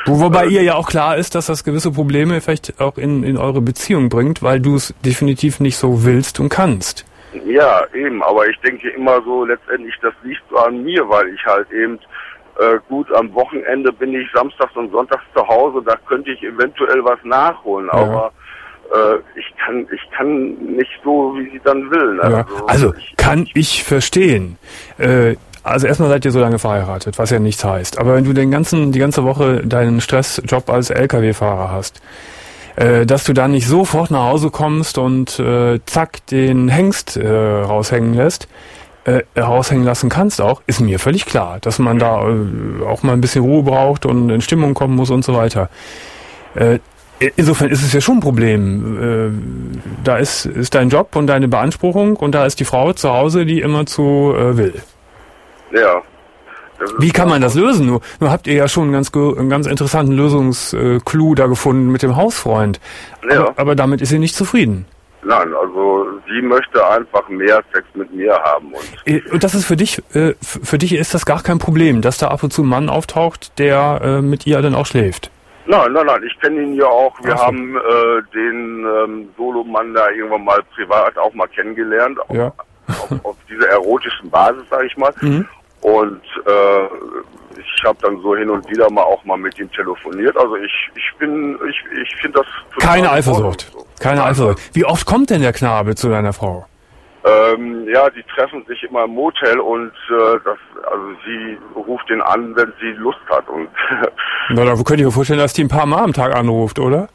Wo, wobei äh, ihr ja auch klar ist, dass das gewisse Probleme vielleicht auch in, in eure Beziehung bringt, weil du es definitiv nicht so willst und kannst. Ja, eben, aber ich denke immer so, letztendlich, das liegt so an mir, weil ich halt eben, äh, gut, am Wochenende bin ich samstags und sonntags zu Hause, da könnte ich eventuell was nachholen, ja. aber äh, ich kann ich kann nicht so, wie sie dann will. Ne? Ja. Also, also ich, kann ich verstehen. Äh, also erstmal seid ihr so lange verheiratet, was ja nichts heißt. Aber wenn du den ganzen die ganze Woche deinen Stressjob als L K W-Fahrer hast, Äh, dass du dann nicht sofort nach Hause kommst und äh, zack den Hengst äh, raushängen lässt, äh, raushängen lassen kannst auch, ist mir völlig klar, dass man da äh, auch mal ein bisschen Ruhe braucht und in Stimmung kommen muss und so weiter. Äh, insofern ist es ja schon ein Problem. Äh, da ist, ist dein Job und deine Beanspruchung und da ist die Frau zu Hause, die immer zu äh, will. Ja. Wie kann man das lösen? Nur, nur habt ihr ja schon einen ganz, einen ganz interessanten Lösungsclou da gefunden mit dem Hausfreund. Ja. Aber, aber damit ist sie nicht zufrieden. Nein, also sie möchte einfach mehr Sex mit mir haben. Und, und das ist für dich, äh, für dich ist das gar kein Problem, dass da ab und zu ein Mann auftaucht, der äh, mit ihr dann auch schläft? Nein, nein, nein, ich kenne ihn ja auch. Wir so. haben äh, den ähm, Solomann da irgendwann mal privat auch mal kennengelernt. Ja. Auf, auf, auf dieser erotischen Basis, sage ich mal. Mhm. Und äh, ich habe dann so hin und wieder mal auch mal mit ihm telefoniert. Also ich ich bin, ich ich finde das... Keine Eifersucht. So. Keine Nein. Eifersucht. Wie oft kommt denn der Knabe zu deiner Frau? Ähm, ja, die treffen sich immer im Motel und äh, das, also sie ruft ihn an, wenn sie Lust hat. Und Na, da könnte ich mir vorstellen, dass die ein paar Mal am Tag anruft, oder?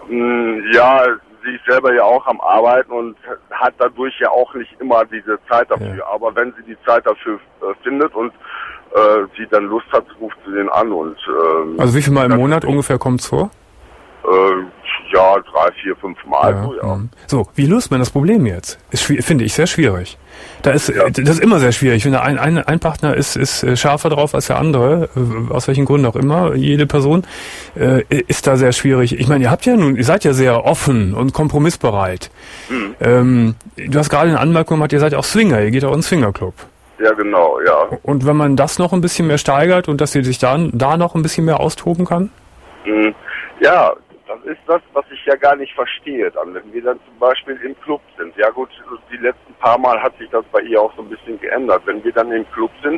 Ja, sie ist selber ja auch am Arbeiten und hat dadurch ja auch nicht immer diese Zeit dafür. Ja. Aber wenn sie die Zeit dafür äh, findet und äh, sie dann Lust hat, ruft sie den an. Und ähm, also wie viel Mal im Monat ungefähr kommt's vor? Äh, ja, drei, vier, fünf Mal. Ja, so, ja. So, wie löst man das Problem jetzt? Ist, finde ich sehr schwierig. Da ist, ja. Das ist immer sehr schwierig. Ich finde, ein, ein, ein Partner ist, ist schärfer drauf als der andere, aus welchen Gründen auch immer. Jede Person äh, ist da sehr schwierig. Ich meine, ihr habt ja nun, ihr seid ja sehr offen und kompromissbereit. Mhm. Ähm, du hast gerade eine Anmerkung gemacht, ihr seid auch Swinger, ihr geht auch in den Swingerclub. Ja, genau, ja. Und wenn man das noch ein bisschen mehr steigert und dass ihr sich da, da noch ein bisschen mehr austoben kann? Mhm. Ja, das ist das, was ich ja gar nicht verstehe dann, wenn wir dann zum Beispiel im Club sind. Ja gut, die letzten paar Mal hat sich das bei ihr auch so ein bisschen geändert. Wenn wir dann im Club sind,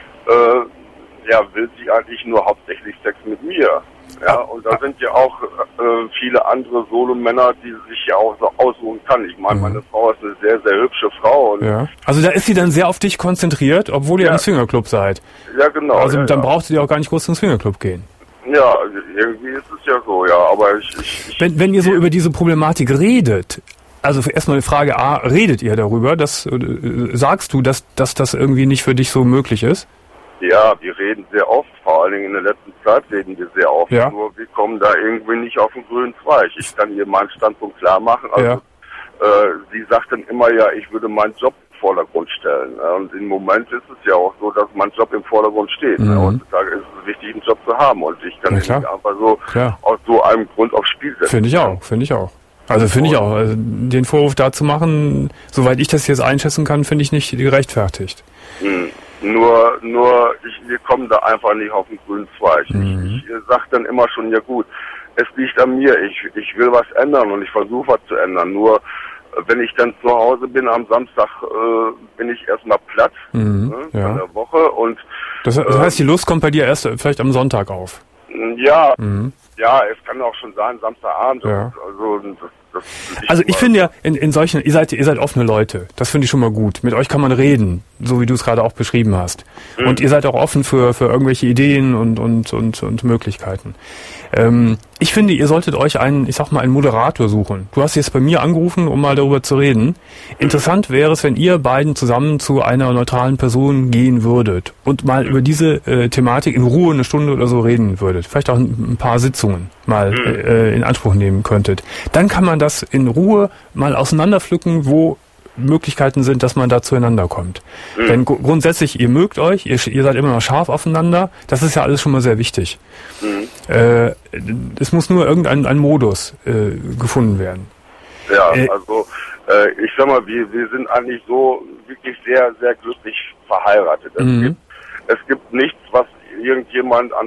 äh, ja, will sie eigentlich nur hauptsächlich Sex mit mir. Ja, und da sind ja auch äh, viele andere Solo-Männer, die sich ja auch so ausruhen kann. Ich meine, mhm. meine Frau ist eine sehr, sehr hübsche Frau. Und ja. Also da ist sie dann sehr auf dich konzentriert, obwohl ihr ja. im Swingerclub seid. Ja, genau. Also ja, dann ja. braucht sie auch gar nicht groß zum Swingerclub gehen. Ja, irgendwie ist es ja so, ja, aber ich... ich, ich wenn, wenn ihr so über diese Problematik redet, also erstmal die Frage A, redet ihr darüber, dass, äh, sagst du, dass, dass das irgendwie nicht für dich so möglich ist? Ja, wir reden sehr oft, vor allen Dingen in der letzten Zeit reden wir sehr oft, ja. nur wir kommen da irgendwie nicht auf den grünen Zweig. Ich kann ihr meinen Standpunkt klar machen, also ja. äh, sie sagt dann immer, ja, ich würde meinen Job im Vordergrund stellen. Und im Moment ist es ja auch so, dass mein Job im Vordergrund steht. Mhm. Heutzutage ist es wichtig, einen Job zu haben und ich kann nicht einfach so klar. aus so einem Grund aufs Spiel setzen. Finde ich auch, finde ich auch. Also finde ich auch. Also den Vorwurf da zu machen, soweit ich das jetzt einschätzen kann, finde ich nicht gerechtfertigt. Mhm. Nur, nur, ich, wir kommen da einfach nicht auf den grünen Zweig. Mhm. Ich, ich sag dann immer schon, ja gut, es liegt an mir, ich, ich will was ändern und ich versuche was zu ändern. Nur, wenn ich dann zu Hause bin am Samstag, äh, bin ich erstmal platt, mhm, ne, ja. in der Woche und... Das, das äh, heißt, die Lust kommt bei dir erst vielleicht am Sonntag auf? Ja, mhm. ja, es kann auch schon sein, Samstagabend, ja. also... Das, Das also ich finde ja, in, in solchen, ihr seid, ihr seid offene Leute. Das finde ich schon mal gut. Mit euch kann man reden, so wie du es gerade auch beschrieben hast. Mhm. Und ihr seid auch offen für, für irgendwelche Ideen und, und, und, und Möglichkeiten. Ähm, ich finde, ihr solltet euch einen, ich sag mal, einen Moderator suchen. Du hast jetzt bei mir angerufen, um mal darüber zu reden. Interessant wäre es, wenn ihr beiden zusammen zu einer neutralen Person gehen würdet und mal über diese äh, Thematik in Ruhe eine Stunde oder so reden würdet. Vielleicht auch ein, ein paar Sitzungen mal äh, in Anspruch nehmen könntet. Dann kann man das in Ruhe mal auseinanderpflücken, wo Möglichkeiten sind, dass man da zueinander kommt. Mhm. Denn gr- grundsätzlich, ihr mögt euch, ihr, ihr seid immer noch scharf aufeinander, das ist ja alles schon mal sehr wichtig. Mhm. Äh, es muss nur irgendein ein Modus äh, gefunden werden. Ja, äh, also äh, ich sag mal, wir, wir sind eigentlich so wirklich sehr, sehr glücklich verheiratet. Es, mhm. gibt, es gibt nichts, was irgendjemand an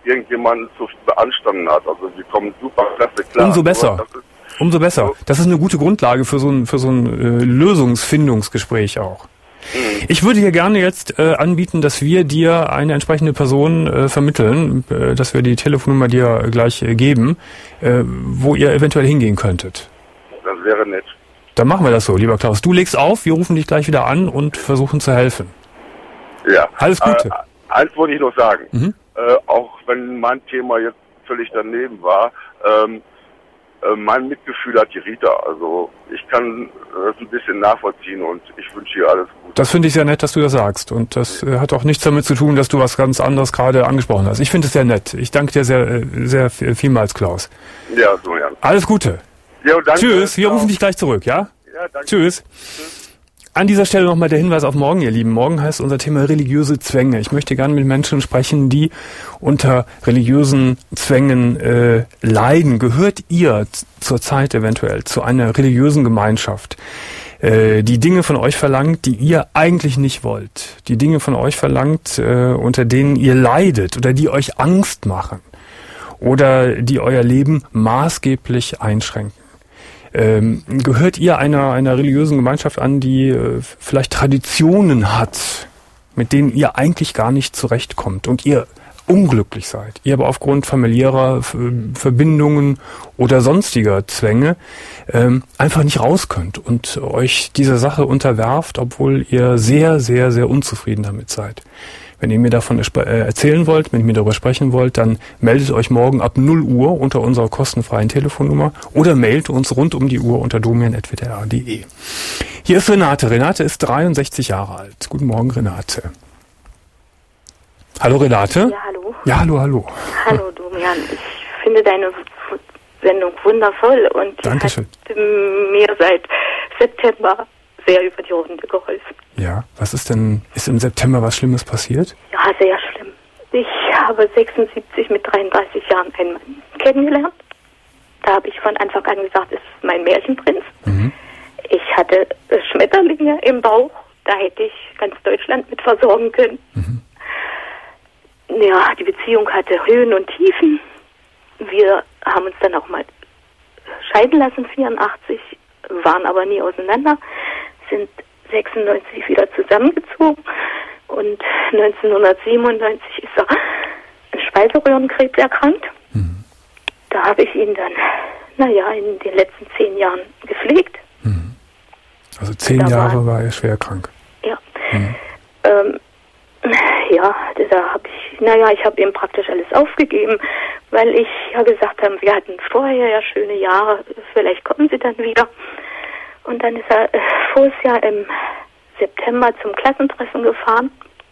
irgendjemanden zu beanstanden hat. Also wir kommen super klasse klar. Umso besser. Umso besser. Das ist eine gute Grundlage für so ein, für so ein äh, Lösungsfindungsgespräch auch. Mhm. Ich würde hier gerne jetzt äh, anbieten, dass wir dir eine entsprechende Person äh, vermitteln, äh, dass wir die Telefonnummer dir gleich äh, geben, äh, wo ihr eventuell hingehen könntet. Das wäre nett. Dann machen wir das so, lieber Klaus. Du legst auf, wir rufen dich gleich wieder an und versuchen zu helfen. Ja. Alles Gute. Äh, eins wollte ich noch sagen. Mhm. Äh, auch wenn mein Thema jetzt völlig daneben war, ähm, äh, mein Mitgefühl hat die Rita. Also ich kann das ein bisschen nachvollziehen und ich wünsche ihr alles Gute. Das finde ich sehr nett, dass du das sagst. Und das äh, hat auch nichts damit zu tun, dass du was ganz anderes gerade angesprochen hast. Ich finde es sehr nett. Ich danke dir sehr, sehr vielmals, Klaus. Ja, so ja. Alles Gute. Ja, danke. Tschüss, wir rufen dich gleich zurück, ja? Ja, danke. Tschüss. Tschüss. An dieser Stelle nochmal der Hinweis auf morgen, ihr Lieben. Morgen heißt unser Thema religiöse Zwänge. Ich möchte gerne mit Menschen sprechen, die unter religiösen Zwängen äh, leiden. Gehört ihr zurzeit eventuell zu einer religiösen Gemeinschaft, äh, die Dinge von euch verlangt, die ihr eigentlich nicht wollt? Die Dinge von euch verlangt, äh, unter denen ihr leidet oder die euch Angst machen oder die euer Leben maßgeblich einschränken? Ähm, gehört ihr einer, einer religiösen Gemeinschaft an, die äh, vielleicht Traditionen hat, mit denen ihr eigentlich gar nicht zurechtkommt und ihr unglücklich seid, ihr aber aufgrund familiärer F- Verbindungen oder sonstiger Zwänge ähm, einfach nicht raus könnt und euch dieser Sache unterwerft, obwohl ihr sehr, sehr, sehr unzufrieden damit seid? Wenn ihr mir davon erzählen wollt, wenn ihr mir darüber sprechen wollt, dann meldet euch morgen ab null Uhr unter unserer kostenfreien Telefonnummer oder mailt uns rund um die Uhr unter domian at w d r punkt d e. Hier ist Renate. Renate ist dreiundsechzig Jahre alt. Guten Morgen, Renate. Hallo, Renate. Ja, hallo. Ja, hallo, hallo. Hallo, Domian. Ich finde deine Sendung wundervoll und Dankeschön. Hat mir seit September sehr über die Runde geholfen. Ja, was ist denn, ist im September was Schlimmes passiert? Ja, sehr schlimm. Ich habe sechsundsiebzig mit dreiunddreißig Jahren einen Mann kennengelernt. Da habe ich von Anfang an gesagt, es ist mein Märchenprinz. Mhm. Ich hatte Schmetterlinge im Bauch, da hätte ich ganz Deutschland mit versorgen können. Mhm. Ja, die Beziehung hatte Höhen und Tiefen. Wir haben uns dann auch mal scheiden lassen, vierundachtzig, waren aber nie auseinander, sind sechsundneunzig wieder zusammengezogen und neunzehnhundertsiebenundneunzig ist er an Speiseröhrenkrebs erkrankt. Mhm. Da habe ich ihn dann, naja, in den letzten zehn Jahren gepflegt. Mhm. Also zehn da Jahre war, war er schwer krank. Ja. Mhm. Ähm, ja, da habe ich, naja, ich habe ihm praktisch alles aufgegeben, weil ich ja gesagt habe, wir hatten vorher ja schöne Jahre, vielleicht kommen sie dann wieder. Und dann ist er äh, voriges Jahr im September zum Klassentreffen gefahren.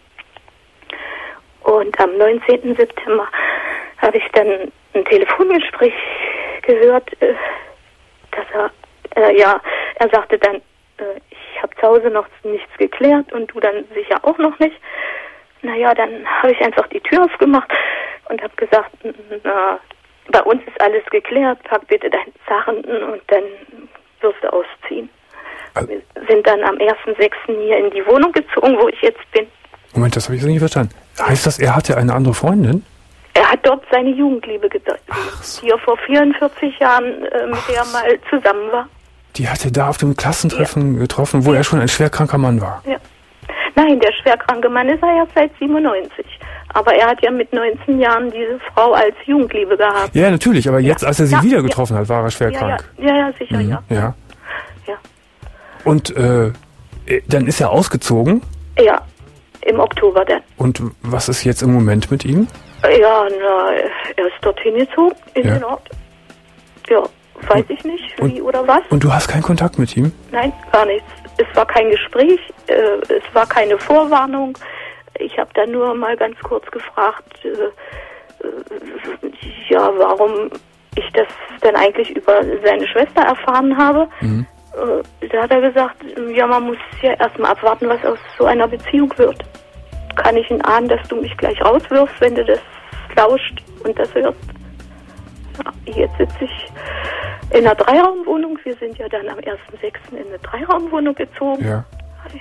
Und am neunzehnten September habe ich dann ein Telefongespräch gehört, äh, dass er, äh, ja, er sagte dann, äh, ich habe zu Hause noch nichts geklärt und du dann sicher auch noch nicht. Naja, dann habe ich einfach die Tür aufgemacht und habe gesagt, na, bei uns ist alles geklärt, pack bitte deine Sachen und dann wirst du ausziehen. Also, wir sind dann am ersten sechsten hier in die Wohnung gezogen, wo ich jetzt bin. Moment, das habe ich so nicht verstanden. Heißt das, er hatte eine andere Freundin? Er hat dort seine Jugendliebe gedeutet, so. Die er vor vierundvierzig Jahren äh, mit Ach der er mal zusammen war. Die hat er da auf dem Klassentreffen ja. getroffen, wo ja. er schon ein schwerkranker Mann war? Ja. Nein, der schwerkranke Mann ist er ja seit siebenundneunzig. Aber er hat ja mit neunzehn Jahren diese Frau als Jugendliebe gehabt. Ja, natürlich, aber jetzt, ja. als er sie ja, wieder getroffen ja. hat, war er schwer ja, krank. Ja, ja, ja sicher, mhm. ja. ja. Ja. Und äh, dann ist er ausgezogen? Ja, im Oktober dann. Und was ist jetzt im Moment mit ihm? Ja, na, er ist dorthin gezogen, in ja. den Ort. Ja, weiß und, ich nicht, wie und, oder was. Und du hast keinen Kontakt mit ihm? Nein, gar nichts. Es war kein Gespräch, äh, es war keine Vorwarnung. Ich habe dann nur mal ganz kurz gefragt, äh, äh, ja, warum ich das dann eigentlich über seine Schwester erfahren habe. Mhm. Äh, da hat er gesagt, ja, man muss ja erstmal abwarten, was aus so einer Beziehung wird. Kann ich ihn ahnen, dass du mich gleich rauswirfst, wenn du das lauscht und das hörst? Ja, jetzt sitze ich in einer Dreiraumwohnung. Wir sind ja dann am ersten sechsten in eine Dreiraumwohnung gezogen. Ja. ja.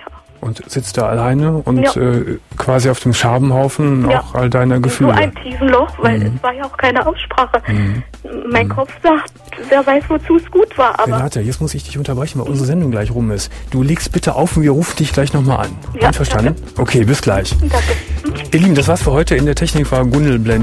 Und sitzt da alleine und Ja. äh, quasi auf dem Scherbenhaufen Ja. auch all deiner So Gefühle. ein tiefen Loch, weil Mhm. es war ja auch keine Aussprache. Mhm. Mein Kopf sagt, wer weiß, wozu es gut war, aber Renate, jetzt muss ich dich unterbrechen, weil unsere Sendung gleich rum ist. Du legst bitte auf und wir rufen dich gleich nochmal an. Ja, Einverstanden? Okay, bis gleich. danke. Ihr Lieben, das war's für heute. In der Technik war Gundel Blend.